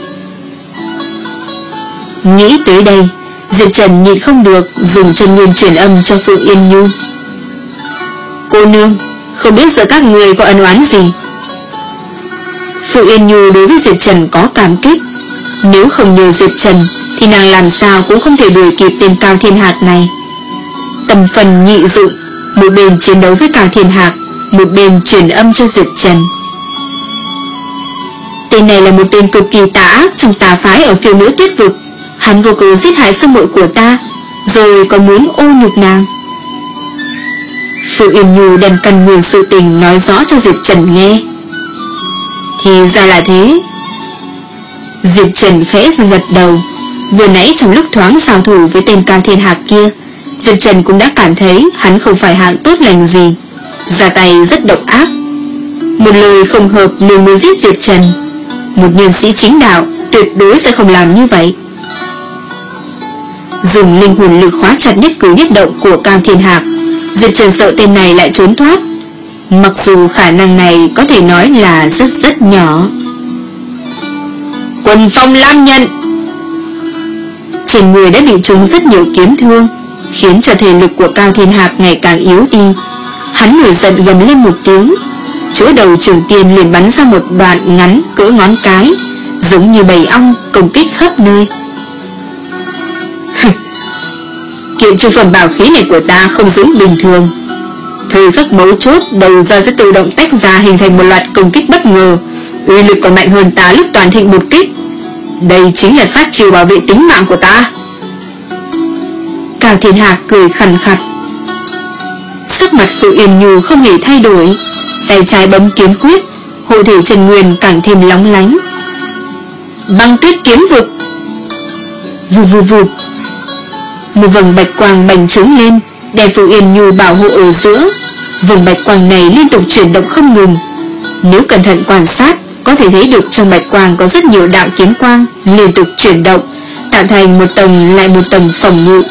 Nghĩ tới đây, Diệp Trần nhịn không được dùng chân nguyên truyền âm cho Phượng Yên Nhu. Cô nương, không biết giữa các người có ân oán gì? Phượng Yên Nhu đối với Diệp Trần có cảm kích. Nếu không nhờ Diệp Trần thì nàng làm sao cũng không thể đuổi kịp tên Cao Thiên Hạc này. Tầm phần nhị dụng, một bên chiến đấu với Cao Thiên Hạc, một bên truyền âm cho Diệp Trần. Tên này là một tên cực kỳ tà ác trong tà phái ở Phiêu Miễu Tuyết Vực. Hắn vô cớ giết hại sư muội của ta, rồi còn muốn ô nhục nàng. Phượng Yên Nhu đem căn nguyên sự tình nói rõ cho Diệp Trần nghe. Thì ra là thế. Diệp Trần khẽ gật đầu. Vừa nãy trong lúc thoáng giao thủ với tên Cao Thiên Hạc kia, Diệp Trần cũng đã cảm thấy hắn không phải hạng tốt lành gì, ra tay rất độc ác. Một lời không hợp liền muốn giết Diệp Trần. Một nhân sĩ chính đạo tuyệt đối sẽ không làm như vậy. Dùng linh hồn lực khóa chặt nhất cử nhất động của Cao Thiên Hạc, Diệp Trần sợ tên này lại trốn thoát. Mặc dù khả năng này có thể nói là rất rất nhỏ. Quần phong lam nhận. Trên người đã bị trúng rất nhiều kiếm thương, khiến cho thể lực của Cao Thiên Hạc ngày càng yếu đi. Hắn nổi giận gầm lên một tiếng, chỗ đầu trường tiên liền bắn ra một đoạn ngắn cỡ ngón cái, giống như bầy ong công kích khắp nơi. Kiện trung phẩm bảo khí này của ta không giống bình thường. Thời khắc mấu chốt, đầu ra sẽ tự động tách ra hình thành một loạt công kích bất ngờ, uy lực còn mạnh hơn ta lúc toàn thịnh một kích. Đây chính là sát chiêu bảo vệ tính mạng của ta. Cao Thiên Hạc cười khằn khặt. Sắc mặt Phượng Yên Nhu không hề thay đổi, tay trái bấm kiếm quyết, hộ thể Trần Nguyên càng thêm lóng lánh. Băng tuyết kiếm vực. Vù vù vù. Một vầng bạch quang bành trướng lên, đem Phượng Yên Nhu bảo hộ ở giữa. Vầng bạch quang này liên tục chuyển động không ngừng. Nếu cẩn thận quan sát, có thể thấy được trong bạch quang có rất nhiều đạo kiếm quang liên tục chuyển động, tạo thành một tầng lại một tầng phòng ngự.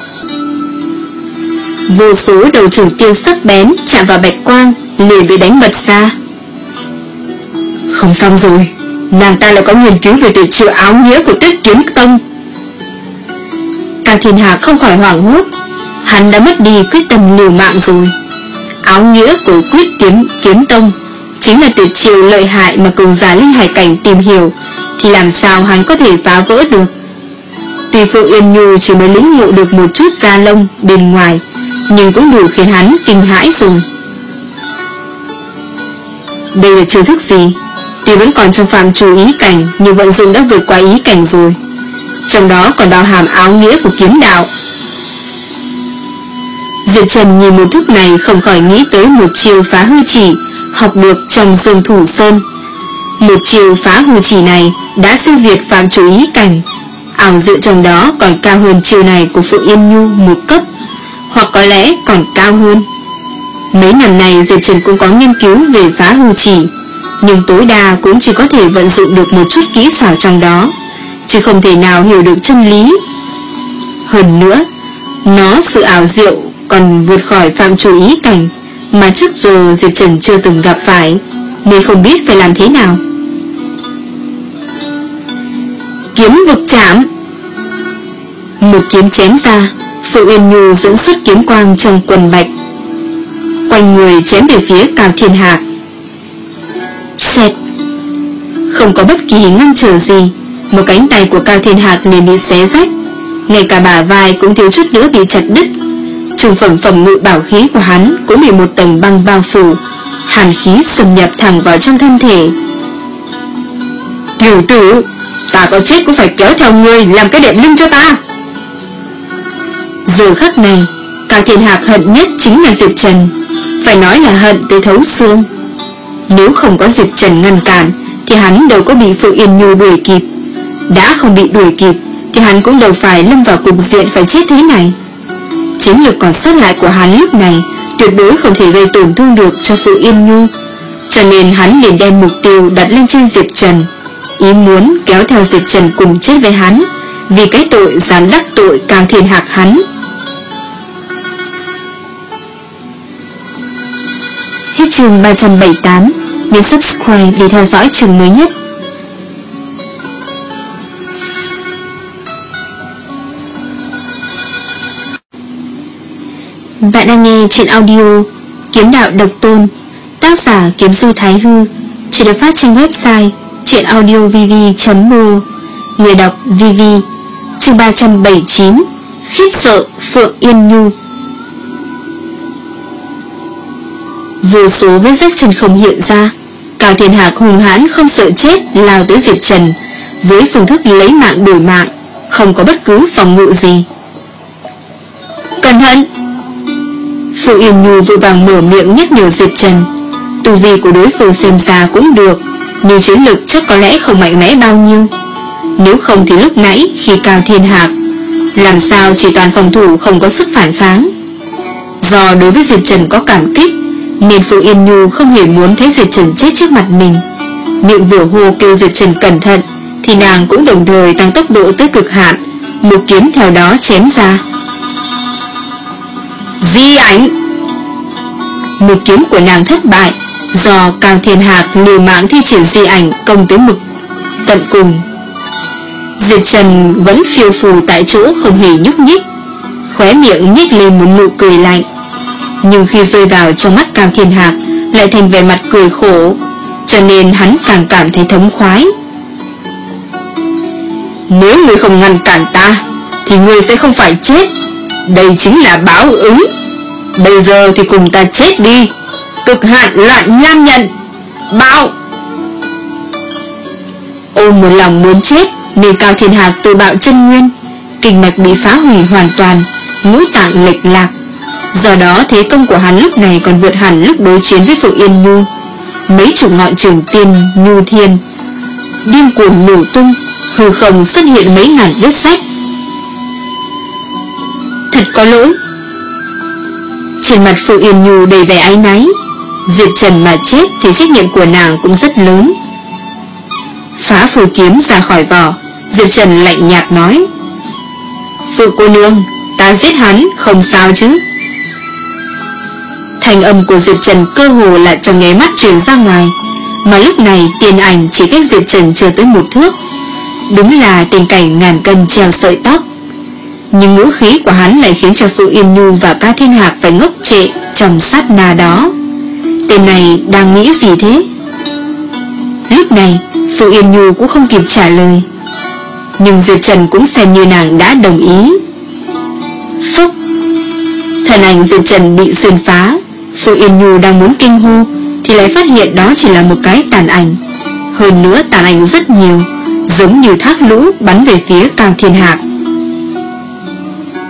Vô số đầu trường tiên sắc bén chạm vào bạch quang liền bị đánh bật ra. Không xong rồi, nàng ta lại có nghiên cứu về tuyệt chiêu áo nghĩa của Tuyết Kiếm Tông. Cao Thiên Hạc không khỏi hoảng hốt. Hắn đã mất đi quyết tâm liều mạng rồi. Áo nghĩa của Quyết Kiếm Kiếm Tông chính là tuyệt chiêu lợi hại mà cường giả linh hải cảnh tìm hiểu, thì làm sao hắn có thể phá vỡ được. Tuy Phượng Yên Nhu chỉ mới lĩnh ngộ được một chút da lông bên ngoài, nhưng cũng đủ khiến hắn kinh hãi rồi. Đây là chiêu thức gì? Tuy vẫn còn trong phạm trù ý cảnh, nhưng vận dụng đã vượt qua ý cảnh rồi. Trong đó còn bao hàm áo nghĩa của kiếm đạo. Diệp Trần nhìn một thức này không khỏi nghĩ tới một chiêu phá hư chỉ, học được trong Dương Thủ Sơn. Một chiều phá hư chỉ này đã siêu việt Phạm Chủ Ý Cảnh, ảo diệu trong đó còn cao hơn chiều này của Phượng Yên Nhu một cấp, hoặc có lẽ còn cao hơn. Mấy năm này Diệp Trần cũng có nghiên cứu về phá hư chỉ, nhưng tối đa cũng chỉ có thể vận dụng được một chút kỹ xảo trong đó, chứ không thể nào hiểu được chân lý. Hơn nữa, nó sự ảo diệu còn vượt khỏi Phạm Chủ Ý Cảnh mà trước giờ Diệp Trần chưa từng gặp phải, nên không biết phải làm thế nào. Kiếm vực chạm. Một kiếm chém ra, Phượng Yên Nhu dẫn xuất kiếm quang trong quần bạch, quanh người chém về phía Cao Thiên Hạc. Xẹt. Không có bất kỳ ngăn trở gì, một cánh tay của Cao Thiên Hạc liền bị xé rách, ngay cả bả vai cũng thiếu chút nữa bị chặt đứt. Trung phẩm phẩm ngự bảo khí của hắn cũng bị một tầng băng bao phủ, hàn khí xâm nhập thẳng vào trong thân thể. Tiểu tử, ta có chết cũng phải kéo theo ngươi làm cái đệm lưng cho ta. Giờ khắc này, Cao Thiên Hạc hận nhất chính là Diệp Trần, phải nói là hận tới thấu xương. Nếu không có Diệp Trần ngăn cản thì hắn đâu có bị Phượng Yên Nhu đuổi kịp. Đã không bị đuổi kịp thì hắn cũng đâu phải lâm vào cục diện phải chết thế này. Chiến lược còn sót lại của hắn lúc này tuyệt đối không thể gây tổn thương được cho Phượng Yên Nhu, cho nên hắn liền đem mục tiêu đặt lên trên Diệp Trần, ý muốn kéo theo Diệp Trần cùng chết với hắn, vì cái tội dám đắc tội Cao Thiên Hạc hắn. Hết chương ba trăm bảy mươi tám. Nhấn subscribe để theo dõi chương mới nhất. Bạn đang nghe truyện audio Kiếm Đạo Độc Tôn, tác giả Kiếm Du Thái Hư, chỉ được phát trên website truyện audio v v chấm pro. Người đọc vv. Chương ba trăm bảy mươi chín. Khiếp sợ Phượng Yên Nhu. Vô số vết rách chân không hiện ra, Cao Thiên Hạc hùng hãn không sợ chết lao tới Diệp Trần với phương thức lấy mạng đổi mạng, không có bất cứ phòng ngự gì. Cẩn thận! Phượng Yên Nhu vội vàng mở miệng nhắc nhở Diệp Trần. Tu vi của đối phương xem ra cũng được, nhưng chiến lực chắc có lẽ không mạnh mẽ bao nhiêu. Nếu không thì lúc nãy khi Cao Thiên Hạc làm sao chỉ toàn phòng thủ không có sức phản kháng. Do đối với Diệp Trần có cảm kích nên Phượng Yên Nhu không hề muốn thấy Diệp Trần chết trước mặt mình. Miệng vừa hô kêu Diệp Trần cẩn thận thì nàng cũng đồng thời tăng tốc độ tới cực hạn, một kiếm theo đó chém ra. Di ảnh. Một kiếm của nàng thất bại, do Cao Thiên Hạc liều mạng thi triển di ảnh công tới mực tận cùng. Diệp Trần vẫn phiêu phù tại chỗ không hề nhúc nhích, khóe miệng nhếch lên một nụ cười lạnh, nhưng khi rơi vào trong mắt Cao Thiên Hạc lại thành vẻ mặt cười khổ, cho nên hắn càng cảm thấy thống khoái. Nếu ngươi không ngăn cản ta thì ngươi sẽ không phải chết, đây chính là báo ứng. Bây giờ thì cùng ta chết đi. Cực hạn loạn nam nhận. Bạo. Ôm một lòng muốn chết nên Cao Thiên Hạc tự bạo chân nguyên, kinh mạch bị phá hủy hoàn toàn, ngũ tạng lệch lạc. Do đó thế công của hắn lúc này còn vượt hẳn lúc đối chiến với Phượng Yên Nhu. Mấy chục ngọn trường tiên nhu thiên điên cuồng nổ tung, hư không xuất hiện mấy ngàn vết rách. Thật có lỗi. Trên mặt Phượng Yên Nhu đầy vẻ áy náy. Diệp Trần mà chết thì trách nhiệm của nàng cũng rất lớn. Phá phù kiếm ra khỏi vỏ, Diệp Trần lạnh nhạt nói: Phượng cô nương, ta giết hắn không sao chứ? Thành âm của Diệp Trần cơ hồ là trong nháy mắt truyền ra ngoài, mà lúc này tiền ảnh chỉ cách Diệp Trần chưa tới một thước. Đúng là tình cảnh ngàn cân treo sợi tóc. Nhưng ngữ khí của hắn lại khiến cho Phượng Yên Nhu và Cao Thiên Hạc phải ngốc trệ trong sát na đó. Tên này đang nghĩ gì thế? Lúc này Phượng Yên Nhu cũng không kịp trả lời, nhưng Diệp Trần cũng xem như nàng đã đồng ý. Phúc. Thần ảnh Diệp Trần bị xuyên phá. Phượng Yên Nhu đang muốn kinh hô thì lại phát hiện đó chỉ là một cái tàn ảnh. Hơn nữa tàn ảnh rất nhiều, giống như thác lũ bắn về phía Cao Thiên Hạc.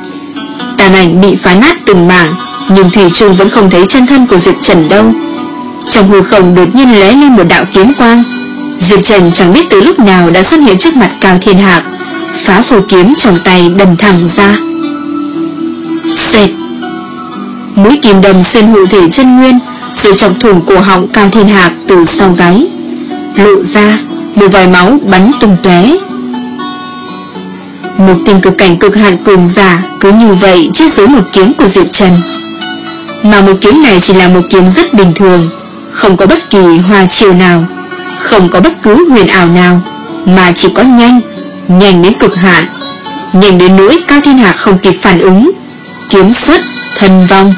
Tàn ảnh bị phá nát từng mảng, nhưng thủy chung vẫn không thấy chân thân của Diệp Trần đâu. Trong hư không đột nhiên lóe lên một đạo kiếm quang. Diệp Trần chẳng biết từ lúc nào đã xuất hiện trước mặt Cao Thiên Hạc, phá phù kiếm trong tay đâm thẳng ra. Xẹt! Mũi kiếm đâm xuyên hộ thể chân nguyên, rồi chọc thủng cổ họng Cao Thiên Hạc từ sau gáy, lộ ra một vòi máu bắn tung tóe. Một tình cực cảnh cực hạn cường giả cứ như vậy chết dưới một kiếm của Diệp Trần. Mà một kiếm này chỉ là một kiếm rất bình thường, không có bất kỳ hoa chiêu nào, không có bất cứ huyền ảo nào, mà chỉ có nhanh, nhanh đến cực hạn, nhanh đến nỗi Cao Thiên Hạc không kịp phản ứng, kiếm xuất thân vong.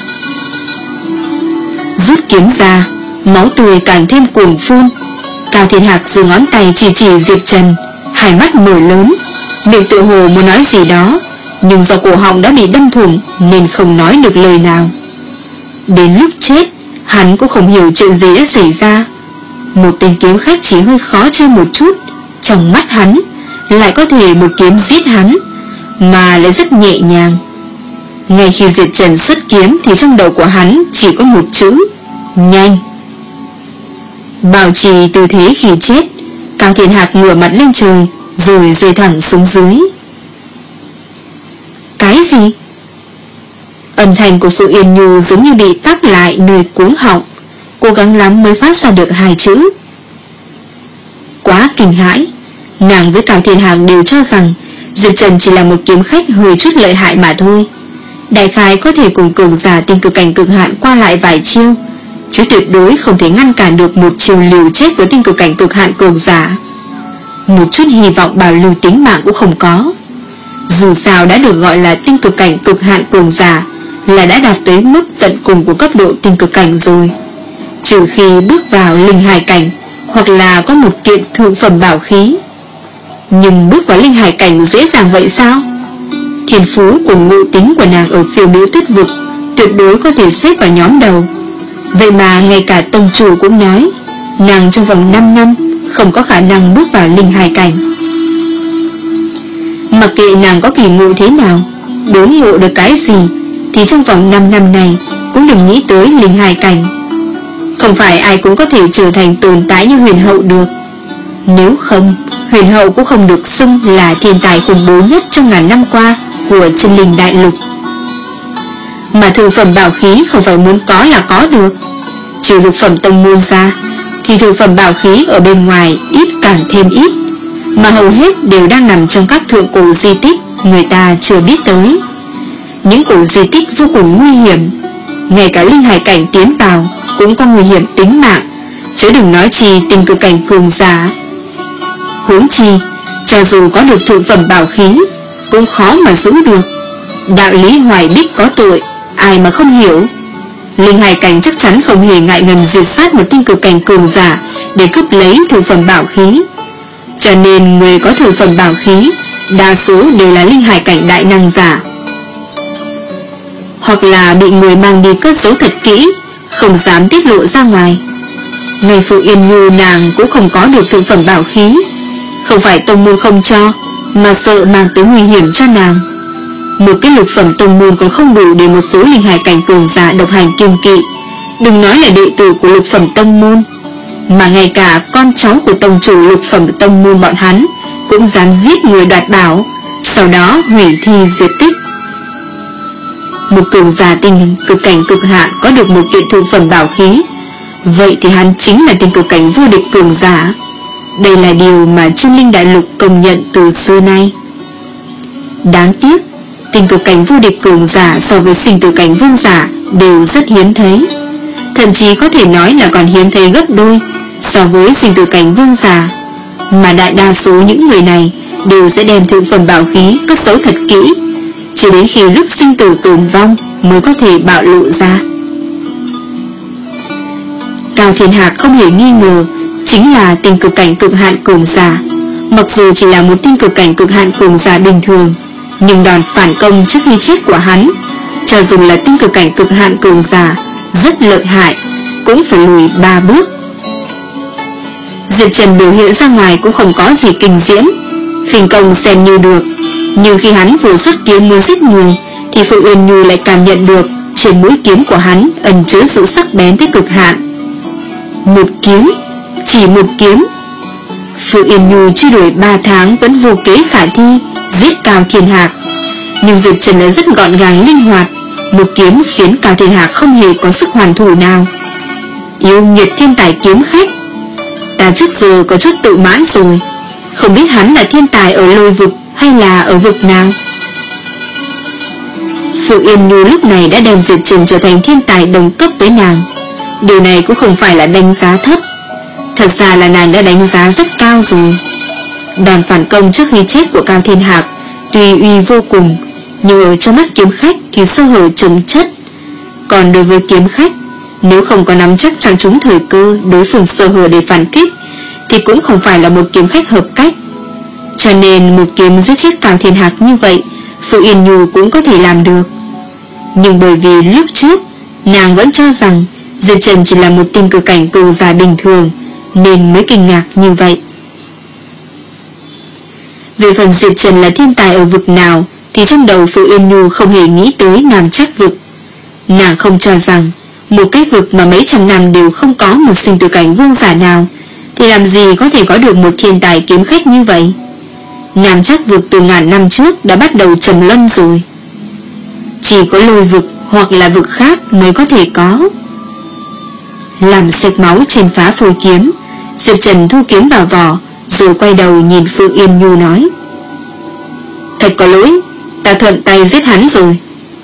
Rút kiếm ra, máu tươi càng thêm cuồn phun. Cao Thiên Hạc dùng ngón tay chỉ chỉ Diệp Trần, hai mắt mở lớn, miệng tự hồ muốn nói gì đó, nhưng do cổ họng đã bị đâm thủng nên không nói được lời nào. Đến lúc chết, hắn cũng không hiểu chuyện gì đã xảy ra. Một tên kiếm khách chỉ hơi khó chơi một chút, trong mắt hắn lại có thể một kiếm giết hắn, mà lại rất nhẹ nhàng. Ngay khi Diệp Trần xuất kiếm thì trong đầu của hắn chỉ có một chữ: nhanh. Bảo trì tư thế khi chết, Cao Thiên Hạc ngửa mặt lên trời, rồi rơi thẳng xuống dưới. Cái gì? Âm thanh của Phượng Yên Nhu giống như bị tắc lại nơi cuống họng, cố gắng lắm mới phát ra được hai chữ. Quá kinh hãi, nàng với Cao Thiên Hạc đều cho rằng Diệp Trần chỉ là một kiếm khách hơi chút lợi hại mà thôi, đại khái có thể cùng cường giả tinh cực cảnh cực hạn qua lại vài chiêu, chứ tuyệt đối không thể ngăn cản được một chiêu liều chết của tinh cực cảnh cực hạn cường giả. Một chút hy vọng bảo lưu tính mạng cũng không có. Dù sao đã được gọi là tinh cực cảnh cực hạn cường giả, là đã đạt tới mức tận cùng của cấp độ tinh cực cảnh rồi, trừ khi bước vào linh hải cảnh, hoặc là có một kiện thượng phẩm bảo khí. Nhưng bước vào linh hải cảnh dễ dàng vậy sao? Thiên phú cùng ngộ tính của nàng ở phiêu miếu tuyết vực tuyệt đối có thể xếp vào nhóm đầu. Vậy mà ngay cả tông chủ cũng nói nàng trong vòng năm năm không có khả năng bước vào linh hải cảnh. Mặc kệ nàng có kỳ ngộ thế nào, đốn ngộ được cái gì, thì trong vòng năm năm này cũng đừng nghĩ tới linh hải cảnh. Không phải ai cũng có thể trở thành tồn tại như huyền hậu được. Nếu không, huyền hậu cũng không được xưng là thiên tài khủng bố nhất trong ngàn năm qua của chân linh đại lục. Mà thượng phẩm bảo khí không phải muốn có là có được. Trừ lục phẩm tông môn ra, thì thượng phẩm bảo khí ở bên ngoài ít càng thêm ít, mà hầu hết đều đang nằm trong các thượng cổ di tích người ta chưa biết tới. Những cổ di tích vô cùng nguy hiểm, ngay cả linh hải cảnh tiến vào cũng có nguy hiểm tính mạng, chứ đừng nói chi tinh cực cảnh cường giả. Huống chi, cho dù có được thượng phẩm bảo khí cũng khó mà giữ được. Đạo lý hoài bích có tội, ai mà không hiểu. Linh hải cảnh chắc chắn không hề ngại ngần diệt sát một tinh cực cảnh cường giả để cướp lấy thượng phẩm bảo khí. Cho nên người có thượng phẩm bảo khí đa số đều là linh hải cảnh đại năng giả, hoặc là bị người mang đi cất giấu thật kỹ, không dám tiết lộ ra ngoài. Ngay Phượng Yên Nhu nàng cũng không có được thượng phẩm bảo khí, không phải tông môn không cho, mà sợ mang tới nguy hiểm cho nàng. Một cái lục phẩm tông môn còn không đủ để một số linh hải cảnh cường giả độc hành kiêng kỵ, đừng nói là đệ tử của lục phẩm tông môn, mà ngay cả con cháu của tông chủ lục phẩm tông môn bọn hắn cũng dám giết người đoạt bảo, sau đó hủy thi diệt tích. Một cường giả tinh cực cảnh cực hạn có được một kiện thượng phẩm bảo khí, vậy thì hắn chính là tinh cực cảnh vô địch cường giả. Đây là điều mà chân linh đại lục công nhận từ xưa nay. Đáng tiếc, tinh cực cảnh vô địch cường giả so với sinh tử cảnh vương giả đều rất hiếm thấy, thậm chí có thể nói là còn hiếm thấy gấp đôi so với sinh tử cảnh vương giả. Mà đại đa số những người này đều sẽ đem thượng phẩm bảo khí cất giấu thật kỹ, chỉ đến khi lúc sinh tử tồn vong mới có thể bạo lộ ra. Cao Thiên Hạc không hề nghi ngờ chính là tinh cực cảnh cực hạn cường giả. Mặc dù chỉ là một tinh cực cảnh cực hạn cường giả bình thường, nhưng đòn phản công trước khi chết của hắn, cho dù là tinh cực cảnh cực hạn cường giả rất lợi hại, cũng phải lùi ba bước. Diệp Trần biểu hiện ra ngoài cũng không có gì kinh diễm, khinh công xem như được, nhưng khi hắn vừa xuất kiếm muốn giết người thì Phượng Uyên Nhu lại cảm nhận được trên mũi kiếm của hắn ẩn chứa sự sắc bén tới cực hạn. Một kiếm, chỉ một kiếm. Phượng Yên Nhu truy đuổi ba tháng vẫn vô kế khả thi giết Cao Thiên Hạc, nhưng Diệp Trần lại rất gọn gàng linh hoạt, một kiếm khiến Cao Thiên Hạc không hề có sức hoàn thủ nào. Yêu nghiệt thiên tài kiếm khách, ta trước giờ có chút tự mãn rồi, không biết hắn là thiên tài ở lôi vực hay là ở vực nào. Phượng Yên Nhu lúc này đã đem Diệp Trần trở thành thiên tài đồng cấp với nàng. Điều này cũng không phải là đánh giá thấp, thật ra là nàng đã đánh giá rất cao rồi. Đòn phản công trước khi chết của Cao Thiên Hạc tuy uy vô cùng, nhưng ở trong mắt kiếm khách thì sơ hở chồng chất. Còn đối với kiếm khách, nếu không có nắm chắc chọn trúng thời cơ đối phương sơ hở để phản kích, thì cũng không phải là một kiếm khách hợp cách. Cho nên một kiếm giết chết Cao Thiên Hạc như vậy, Phượng Yên Nhu cũng có thể làm được. Nhưng bởi vì lúc trước nàng vẫn cho rằng Diệp Trần chỉ là một tinh cực cảnh cường giả bình thường, nên mới kinh ngạc như vậy. Về phần Diệp Trần là thiên tài ở vực nào thì trong đầu Phượng Yên Nhu không hề nghĩ tới Nam Chắc vực. Nàng không cho rằng một cái vực mà mấy trăm năm đều không có một sinh tử cảnh vương giả nào thì làm gì có thể có được một thiên tài kiếm khách như vậy. Nam Chắc vực từ ngàn năm trước đã bắt đầu trầm luân rồi. Chỉ có lôi vực hoặc là vực khác mới có thể có. Làm sệt máu trên phá phôi kiếm, Diệp Trần thu kiếm vào vỏ, rồi quay đầu nhìn Phượng Yên Nhu nói: thật có lỗi, ta thuận tay giết hắn rồi.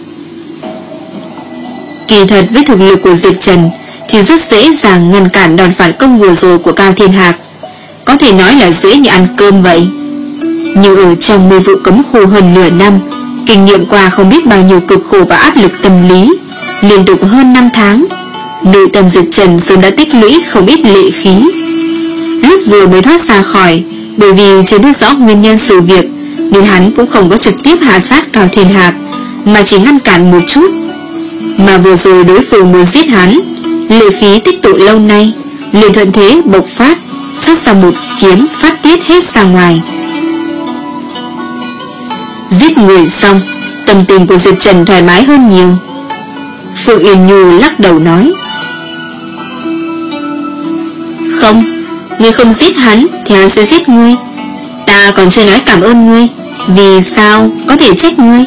Kỳ thật với thực lực của Diệp Trần thì rất dễ dàng ngăn cản đòn phản công vừa rồi của Cao Thiên Hạc, có thể nói là dễ như ăn cơm vậy. Nhưng ở trong mê vụ cấm khu hơn nửa năm, kinh nghiệm qua không biết bao nhiêu cực khổ và áp lực tâm lý, liên tục hơn năm tháng, nội tâm Diệp Trần sớm đã tích lũy không ít lệ khí. Lúc vừa mới thoát ra khỏi, bởi vì chưa biết rõ nguyên nhân sự việc, nên hắn cũng không có trực tiếp hạ sát Cao Thiên Hạc, mà chỉ ngăn cản một chút. Mà vừa rồi đối phương muốn giết hắn, lệ khí tích tụ lâu nay liền thuận thế bộc phát, xuất ra một kiếm phát tiết hết ra ngoài. Giết người xong, tâm tình của Diệp Trần thoải mái hơn nhiều. Phượng Yên Nhu lắc đầu nói: không, ngươi không giết hắn thì hắn sẽ giết ngươi. Ta còn chưa nói cảm ơn ngươi, vì sao có thể trách ngươi.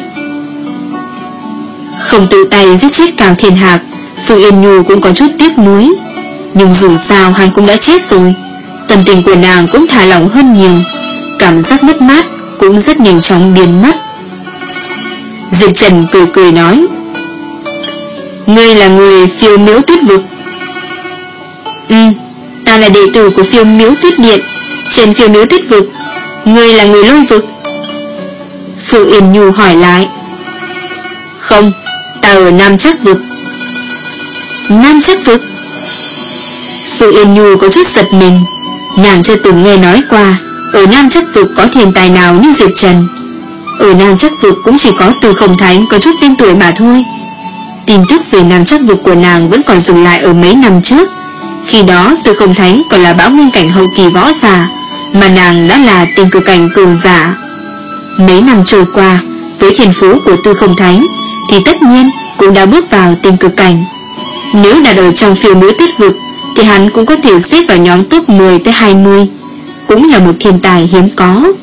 Không tự tay giết chết Cao Thiên Hạc, Phượng Yên Nhu cũng có chút tiếc nuối. Nhưng dù sao hắn cũng đã chết rồi, tâm tình của nàng cũng thả lỏng hơn nhiều, cảm giác mất mát cũng rất nhanh chóng biến mất. Diệp Trần cười cười nói: ngươi là người Phiêu Miễu Tuyết vực? Ừ, ta là đệ tử của Phiêu Miễu Tuyết Điện. Trên Phiêu Miễu Tuyết vực, ngươi là người lôi vực? Phượng Yên Nhu hỏi lại. Không, ta ở Nam Chắc vực. Nam Chắc vực? Phượng Yên Nhu có chút giật mình. Nàng chưa từng nghe nói qua ở Nam Chắc vực có thiên tài nào như Diệp Trần. Ở Nam Chắc vực cũng chỉ có Từ Không Thánh có chút tên tuổi mà thôi. Tin tức về Nam Chắc vực của nàng vẫn còn dừng lại ở mấy năm trước. Khi đó Từ Không Thánh còn là bão nguyên cảnh hậu kỳ võ giả, mà nàng đã là tinh cực cảnh cường giả. Mấy năm trôi qua, với thiên phú của Từ Không Thánh thì tất nhiên cũng đã bước vào tinh cực cảnh. Nếu đặt ở trong Phiêu Miễu Tuyết vực thì hắn cũng có thể xếp vào nhóm top mười tới hai mươi, cũng là một thiên tài hiếm có.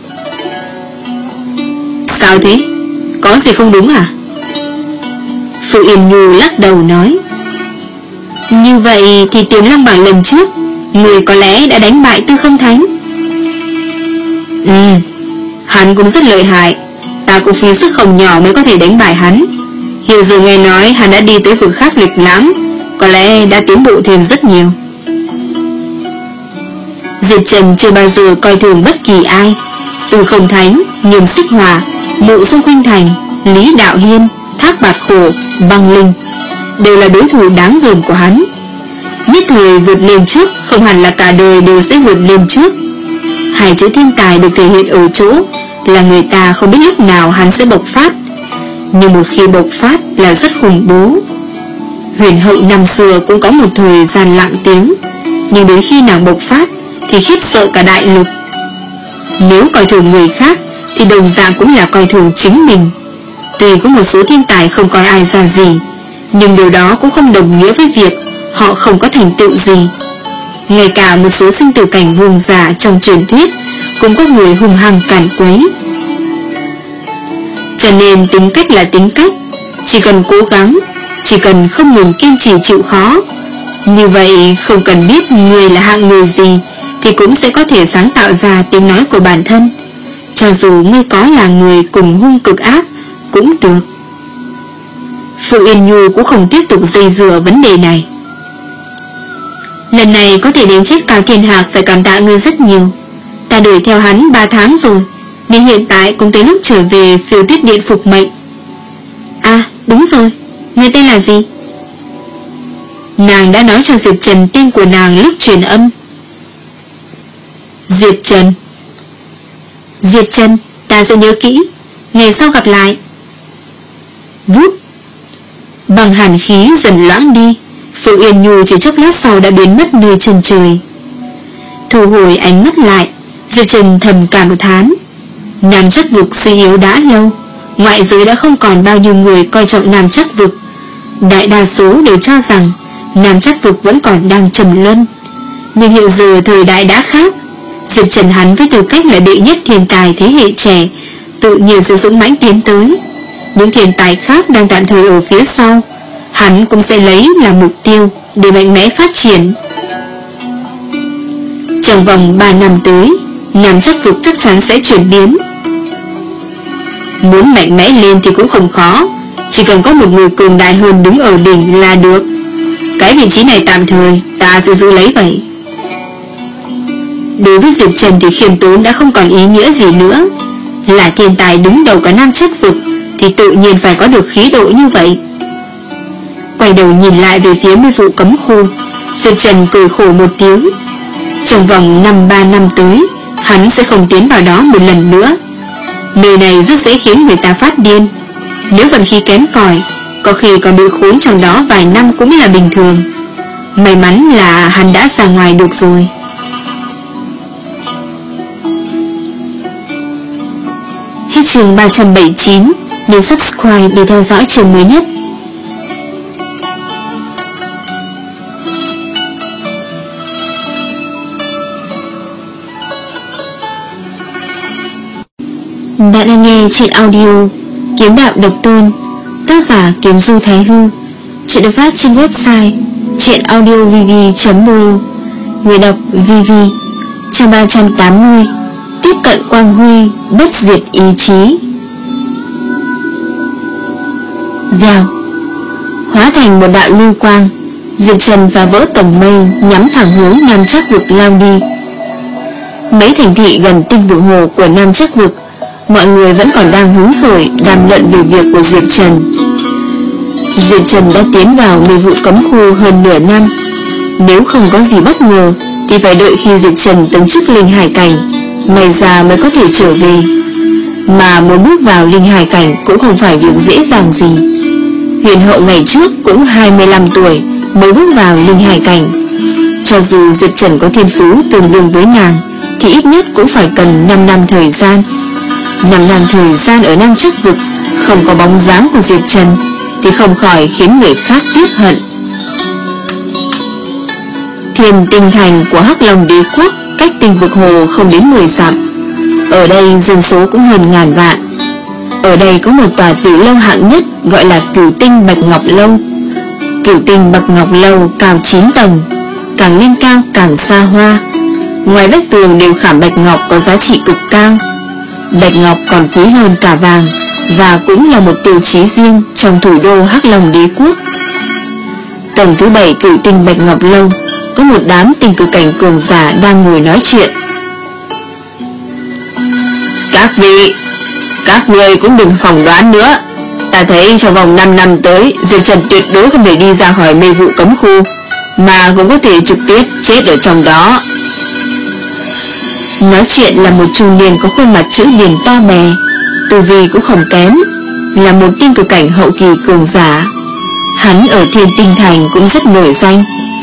Sao thế? Có gì không đúng à? Phượng Yên Nhu lắc đầu nói: như vậy thì Tiềm Long bảng lần trước người có lẽ đã đánh bại Tư Không Thánh. Ừ, hắn cũng rất lợi hại, ta cũng phí sức không nhỏ mới có thể đánh bại hắn. Hiện giờ nghe nói hắn đã đi tới vực khác lịch lãm, có lẽ đã tiến bộ thêm rất nhiều. Diệp Trần chưa bao giờ coi thường bất kỳ ai. Từ Không Thánh, Nghiêm Xích Hỏa, Mộ Dung Khuynh Thành, Lý Đạo Hiên, Thác Bạt Khổ, Băng Linh đều là đối thủ đáng gờm của hắn. Nhất thời vượt lên trước không hẳn là cả đời đều sẽ vượt lên trước. Hai chữ thiên tài được thể hiện ở chỗ là người ta không biết lúc nào hắn sẽ bộc phát, nhưng một khi bộc phát là rất khủng bố. Huyền Hậu năm xưa cũng có một thời gian lặng tiếng, nhưng đến khi nàng bộc phát thì khiếp sợ cả đại lục. Nếu coi thường người khác thì đồng dạng cũng là coi thường chính mình. Tuy có một số thiên tài không coi ai ra gì, nhưng điều đó cũng không đồng nghĩa với việc họ không có thành tựu gì. Ngay cả một số sinh tử cảnh vương giả trong truyền thuyết cũng có người hung hăng càn quấy. Cho nên tính cách là tính cách, chỉ cần cố gắng, chỉ cần không ngừng kiên trì chịu khó, như vậy không cần biết người là hạng người gì thì cũng sẽ có thể sáng tạo ra tiếng nói của bản thân. Cho dù ngươi có là người cùng hung cực ác cũng được. Phượng Yên Nhu cũng không tiếp tục dây dưa vấn đề này. Lần này có thể đến chết Cao Thiên Hạc phải cảm tạ ngươi rất nhiều. Ta đuổi theo hắn ba tháng rồi, nên hiện tại cũng tới lúc trở về Phiêu Tuyết Điện phục mệnh. À đúng rồi, ngươi tên là gì? Nàng đã nói cho Diệp Trần tên của nàng lúc truyền âm. Diệp Trần. Diệp Trần, ta sẽ nhớ kỹ, ngày sau gặp lại. Vút. Bằng hàn khí dần loãng đi, Phượng Yên Nhu chỉ chốc lát sau đã biến mất nơi chân trời. Thu hồi ánh mắt lại, Diệp Trần thầm cảm thán. Nam Chắc Vực suy yếu đã lâu, ngoại giới đã không còn bao nhiêu người coi trọng Nam Chắc Vực. Đại đa số đều cho rằng Nam Chắc Vực vẫn còn đang trầm luân. Nhưng hiện giờ thời đại đã khác. Diệp Trần hắn với tư cách là đệ nhất thiên tài thế hệ trẻ, tự nhiên sẽ dũng mãnh tiến tới. Những thiên tài khác đang tạm thời ở phía sau, hắn cũng sẽ lấy làm mục tiêu để mạnh mẽ phát triển. Trong vòng ba năm tới, Nam Chắc Vực chắc chắn sẽ chuyển biến. Muốn mạnh mẽ lên thì cũng không khó, chỉ cần có một người cường đại hơn đứng ở đỉnh là được. Cái vị trí này tạm thời ta sẽ giữ lấy vậy. Đối với Diệp Trần thì khiêm tốn đã không còn ý nghĩa gì nữa. Là thiên tài đứng đầu cả Nam Chắc Vực thì tự nhiên phải có được khí độ như vậy. Quay đầu nhìn lại về phía mê vụ cấm khu, Diệp Trần cười khổ một tiếng. Trong vòng năm ba năm tới, hắn sẽ không tiến vào đó một lần nữa. Nơi này rất dễ khiến người ta phát điên. Nếu vận khí kém cỏi, có khi còn bị khốn trong đó vài năm cũng là bình thường. May mắn là hắn đã ra ngoài được rồi. Hết chương ba trăm bảy mươi chín. Nhấn subscribe để theo dõi chương mới nhất. Bạn đang nghe chuyện audio Kiếm Đạo Độc Tôn, tác giả Kiếm Du Thái Hư. Chuyện được phát trên website chuyenaudiovv chấm pro. Người đọc vê vê. Chương ba trăm tám mươi. Tiếp cận quang huy, bất diệt ý chí. Vèo. Hóa thành một đạo lưu quang, Diệp Trần và vỡ tầng mây nhắm thẳng hướng Nam Chắc Vực lao đi. Mấy thành thị gần tinh vực hồ của Nam Chắc Vực, mọi người vẫn còn đang hứng khởi đàm luận về việc của Diệp Trần. Diệp Trần đã tiến vào mê vụ cấm khu hơn nửa năm. Nếu không có gì bất ngờ thì phải đợi khi Diệp Trần tấn chức linh hải cảnh, may ra mới có thể trở về. Mà muốn bước vào linh hải cảnh cũng không phải việc dễ dàng gì. Huyền hậu ngày trước cũng hai mươi lăm tuổi mới bước vào linh hải cảnh. Cho dù Diệp Trần có thiên phú tương đương với nàng thì ít nhất cũng phải cần năm năm thời gian. Năm năm thời gian ở Nam Chắc Vực không có bóng dáng của Diệp Trần thì không khỏi khiến người khác tiếc hận. Thiên Tinh Thành của Hắc Long Đế Quốc cách tinh vực hồ không đến mười dặm. Ở đây dân số cũng hơn ngàn vạn. Ở đây có một tòa tử lâu hạng nhất gọi là Cửu Tinh Bạch Ngọc Lâu. Cửu Tinh Bạch Ngọc Lâu cao chín tầng, càng lên cao càng xa hoa. Ngoài vách tường đều khảm bạch ngọc có giá trị cực cao. Bạch ngọc còn quý hơn cả vàng, và cũng là một tiêu chí riêng trong thủ đô Hắc Long Đế Quốc. Tầng thứ bảy Cửu Tinh Bạch Ngọc Lâu có một đám tinh cực cảnh cường giả đang ngồi nói chuyện. Các vị, các người cũng đừng phỏng đoán nữa. Ta thấy trong vòng năm năm tới, Diệp Trần tuyệt đối không thể đi ra khỏi mê vụ cấm khu, mà cũng có thể trực tiếp chết ở trong đó. Nói chuyện là một trung niên có khuôn mặt chữ điển to bè, tu vi cũng không kém, là một tinh cực cảnh hậu kỳ cường giả. Hắn ở Thiên Tinh Thành cũng rất nổi danh.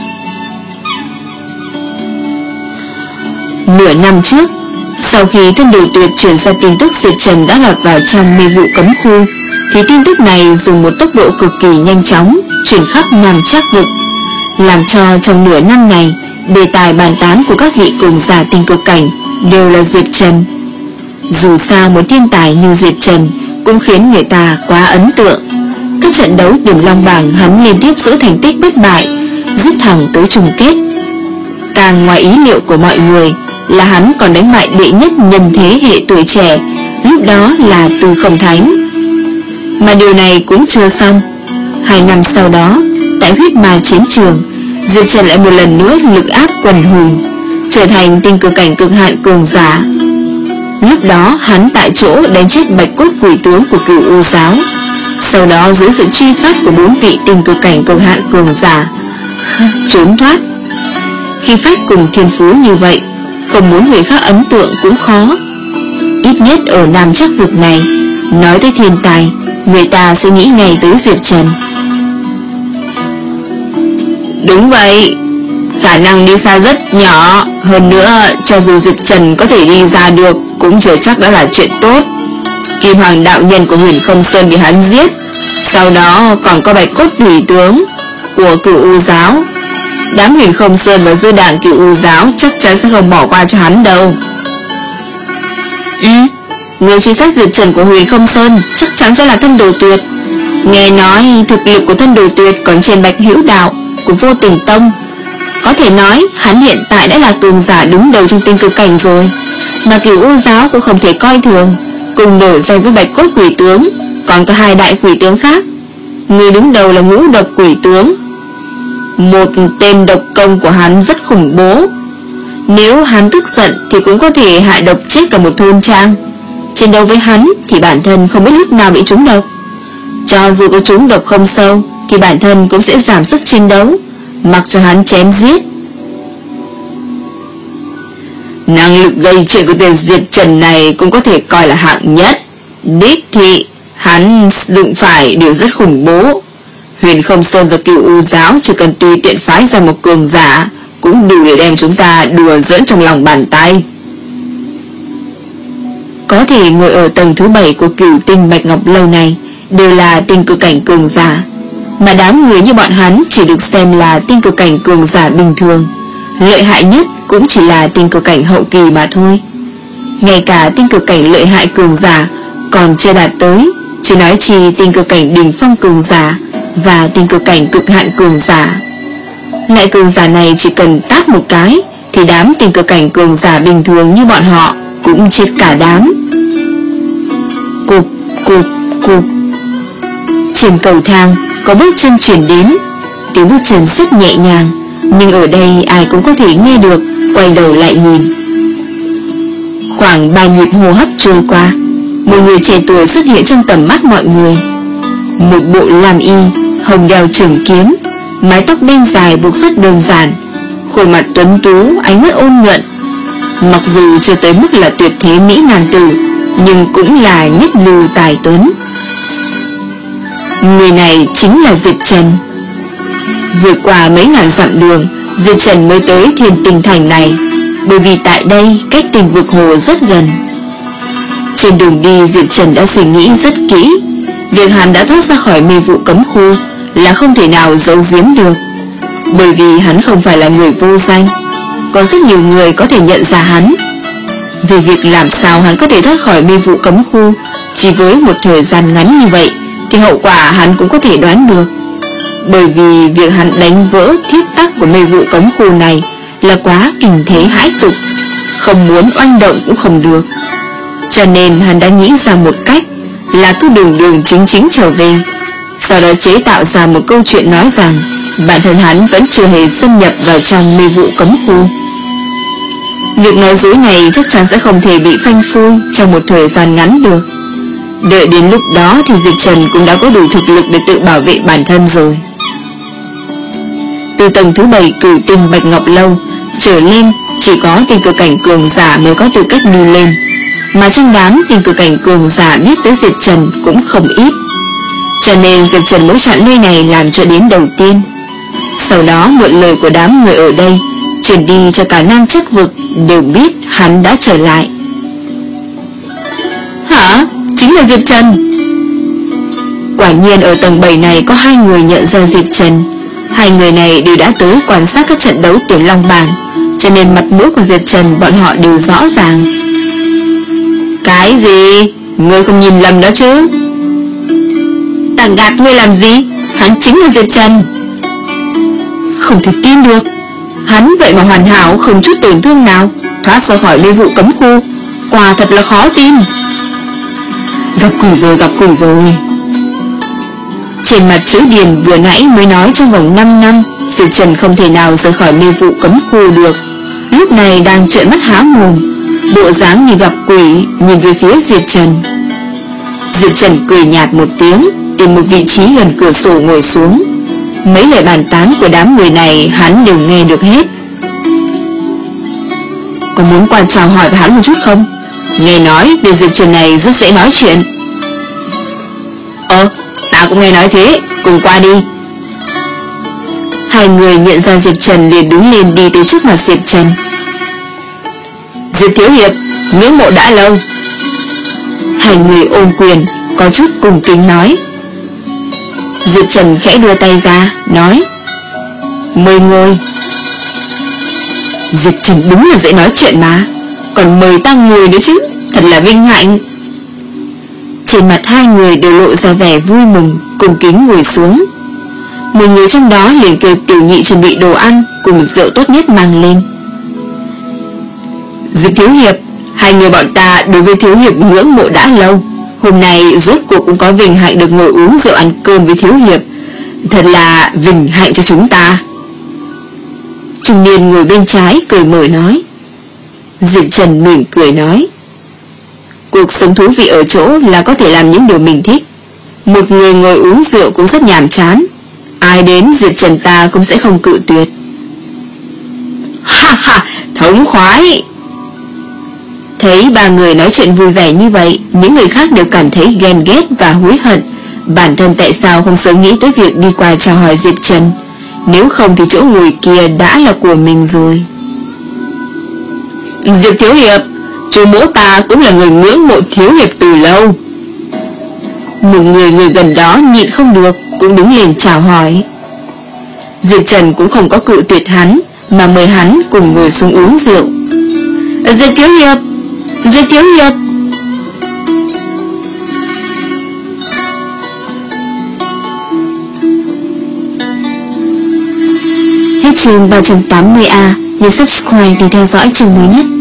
Nửa năm trước, sau khi Thân Đồ Tuyệt truyền ra tin tức Diệp Trần đã lọt vào trong mê vụ cấm khu, thì tin tức này dùng một tốc độ cực kỳ nhanh chóng truyền khắp Nam Chắc Vực, làm cho trong nửa năm này Đề tài bàn tán của các vị cường giả tinh cực cảnh đều là Diệp Trần. Dù sao một thiên tài như Diệp Trần cũng khiến người ta quá ấn tượng. Các trận đấu điểm long bảng hắn liên tiếp giữ thành tích bất bại, dứt thẳng tới chung kết. Càng ngoài ý liệu của mọi người là hắn còn đánh bại đệ nhất nhân thế hệ tuổi trẻ, lúc đó là Tư Không Thánh. Mà điều này cũng chưa xong. Hai năm sau đó, tại huyết ma chiến trường, Diệp Trần lại một lần nữa lực áp quần hùng, trở thành tinh cực cảnh cực hạn cường giả. Lúc đó hắn tại chỗ đánh chết bạch cốt quỷ tướng của Cửu U giáo. Sau đó dưới sự truy sát của bốn vị tinh cực cảnh cực hạn cường giả trốn thoát. Khi phách cùng thiên phú như vậy, không muốn người khác ấn tượng cũng khó. Ít nhất ở Nam Chắc vực này, nói tới thiên tài, người ta sẽ nghĩ ngay tới Diệp Trần. Đúng vậy, khả năng đi xa rất nhỏ. Hơn nữa, cho dù Diệp Trần có thể đi ra được cũng chưa chắc đã là chuyện tốt. Kim Hoàng đạo nhân của Huyền Không Sơn bị hắn giết, sau đó còn có bạch cốt quỷ tướng của Cửu U giáo. Đám Huyền Không Sơn và dư đảng Cửu U giáo chắc chắn sẽ không bỏ qua cho hắn đâu. Ừ, người truy sát Diệp Trần của Huyền Không Sơn chắc chắn sẽ là Thân Đồ Tuyệt. Nghe nói thực lực của Thân Đồ Tuyệt còn trên Bạch Hữu đạo của Vô Tình Tông. Có thể nói hắn hiện tại đã là cường giả đứng đầu trong tinh cực cảnh rồi. Mà Cửu U giáo cũng không thể coi thường, cùng nổi danh với bạch cốt quỷ tướng, còn có hai đại quỷ tướng khác. Người đứng đầu là Ngũ Độc quỷ tướng. Một tên độc công của hắn rất khủng bố. Nếu hắn tức giận thì cũng có thể hại độc chết cả một thôn trang. Chiến đấu với hắn thì bản thân không biết lúc nào bị trúng độc. Cho dù có trúng độc không sâu thì bản thân cũng sẽ giảm sức chiến đấu, mặc cho hắn chém giết. Năng lực gây chuyện của tên Diệp Trần này cũng có thể coi là hạng nhất. Đích thị hắn đụng phải đều rất khủng bố. Huyền Không Sơn và Cửu U giáo chỉ cần tùy tiện phái ra một cường giả cũng đủ để đem chúng ta đùa giỡn trong lòng bàn tay. Có thể ngồi ở tầng thứ bảy của Cửu Tinh Bạch Ngọc lâu này đều là tinh cực cảnh cường giả, mà đám người như bọn hắn chỉ được xem là tinh cực cảnh cường giả bình thường. Lợi hại nhất cũng chỉ là tinh cực cảnh hậu kỳ mà thôi. Ngay cả tinh cực cảnh lợi hại cường giả còn chưa đạt tới, chỉ nói chi tinh cực cảnh đỉnh phong cường giả và tinh cực cảnh cực hạn cường giả. Loại cường giả này chỉ cần tát một cái thì đám tinh cực cảnh cường giả bình thường như bọn họ cũng chết cả đám. Cục cục cục. Trên cầu thang có bước chân chuyển đến, tiếng bước chân rất nhẹ nhàng, nhưng ở đây ai cũng có thể nghe được. Quay đầu lại nhìn, khoảng ba nhịp hô hấp trôi qua, một người trẻ tuổi xuất hiện trong tầm mắt mọi người. Một bộ lam y, hồng đeo trường kiếm, mái tóc đen dài buộc rất đơn giản, khuôn mặt tuấn tú, ánh mắt ôn nhuận. Mặc dù chưa tới mức là tuyệt thế mỹ男tử, nhưng cũng là nhất lưu tài tuấn. Người này chính là Diệp Trần. Vượt qua mấy ngàn dặm đường, Diệp Trần mới tới Thiên Tinh Thành này, bởi vì tại đây cách Tinh Vực Hồ rất gần. Trên đường đi, Diệp Trần đã suy nghĩ rất kỹ. Việc hắn đã thoát ra khỏi mê vụ cấm khu là không thể nào giấu giếm được, bởi vì hắn không phải là người vô danh. Có rất nhiều người có thể nhận ra hắn. Về việc làm sao hắn có thể thoát khỏi mê vụ cấm khu chỉ với một thời gian ngắn như vậy thì hậu quả hắn cũng có thể đoán được. Bởi vì việc hắn đánh vỡ thiết tắc của mê vụ cấm khu này là quá kinh thế hãi tục, không muốn oanh động cũng không được. Cho nên hắn đã nghĩ ra một cách là cứ đường đường chính chính trở về, sau đó chế tạo ra một câu chuyện nói rằng bản thân hắn vẫn chưa hề xâm nhập vào trong mê vụ cấm khu. Việc nói dối này chắc chắn sẽ không thể bị phanh phui trong một thời gian ngắn được. Đợi đến lúc đó thì Diệp Trần cũng đã có đủ thực lực để tự bảo vệ bản thân rồi. Từ tầng thứ bảy Cửu Tinh Bạch Ngọc lâu trở lên, chỉ có tinh cực cảnh cường giả mới có tư cách đi lên, mà trong đám tinh cực cảnh cường giả biết tới Diệp Trần cũng không ít. Cho nên Diệp Trần mới chọn nơi này làm chỗ đến đầu tiên. Sau đó mượn lời của đám người ở đây truyền đi cho cả Nam Chắc vực đều biết hắn đã trở lại. Hả? Chính là Diệp Trần. Quả nhiên ở tầng bảy này có hai người nhận ra Diệp Trần. Hai người này đều đã tới quan sát các trận đấu Tiểu Long Bảng, cho nên mặt mũi của Diệp Trần bọn họ đều rõ ràng. Cái gì? Ngươi không nhìn lầm đó chứ? Ta gạt ngươi làm gì? Hắn chính là Diệp Trần. Không thể tin được. Hắn vậy mà hoàn hảo, không chút tổn thương nào, thoát ra khỏi mê vụ cấm khu. Quả thật là khó tin. Gặp quỷ rồi, gặp quỷ rồi. Trên mặt chữ Điền vừa nãy mới nói trong vòng năm năm Diệp Trần không thể nào rời khỏi mê vụ cấm khu được, lúc này đang trợn mắt há mồm, bộ dáng như gặp quỷ, nhìn về phía Diệp Trần. Diệp Trần cười nhạt một tiếng, tìm một vị trí gần cửa sổ ngồi xuống. Mấy lời bàn tán của đám người này hắn đều nghe được hết. Có muốn qua chào hỏi với hắn một chút không? Nghe nói về Diệp Trần này rất dễ nói chuyện. Ờ, ta cũng nghe nói thế, cùng qua đi. Hai người nhận ra Diệp Trần liền đứng lên đi tới trước mặt Diệp Trần. Diệp Thiếu Hiệp, ngưỡng mộ đã lâu. Hai người ôm quyền, có chút cùng kính nói. Diệp Trần khẽ đưa tay ra, nói: mời ngồi. Diệp Trần đúng là dễ nói chuyện mà, còn mời ta ngồi nữa chứ, thật là vinh hạnh. Trên mặt hai người đều lộ ra vẻ vui mừng, cùng kính ngồi xuống. Một người trong đó liền kêu Tiểu Nhị chuẩn bị đồ ăn cùng rượu tốt nhất mang lên. Diệp Thiếu Hiệp, hai người bọn ta đối với Thiếu Hiệp ngưỡng mộ đã lâu, hôm nay rốt cuộc cũng có vinh hạnh được ngồi uống rượu ăn cơm với Thiếu Hiệp, thật là vinh hạnh cho chúng ta. Trung niên ngồi bên trái cười mở nói. Diệp Trần mỉm cười nói: cuộc sống thú vị ở chỗ là có thể làm những điều mình thích. Một người ngồi uống rượu cũng rất nhàm chán, ai đến Diệp Trần ta cũng sẽ không cự tuyệt. Ha ha, thống khoái. Thấy ba người nói chuyện vui vẻ như vậy, những người khác đều cảm thấy ghen ghét và hối hận. Bản thân tại sao không sớm nghĩ tới việc đi qua chào hỏi Diệp Trần, nếu không thì chỗ ngồi kia đã là của mình rồi. Diệp Thiếu Hiệp, chú mỗ ta cũng là người ngưỡng mộ Thiếu Hiệp từ lâu. Một người người gần đó nhịn không được, cũng đứng lên chào hỏi. Diệp Trần cũng không có cự tuyệt hắn, mà mời hắn cùng ngồi xuống uống rượu. Diệp Thiếu Hiệp, Diệp Thiếu Hiệp. Hết chương ba trăm tám mươi A. Nhớ subscribe để theo dõi chương mới nhất.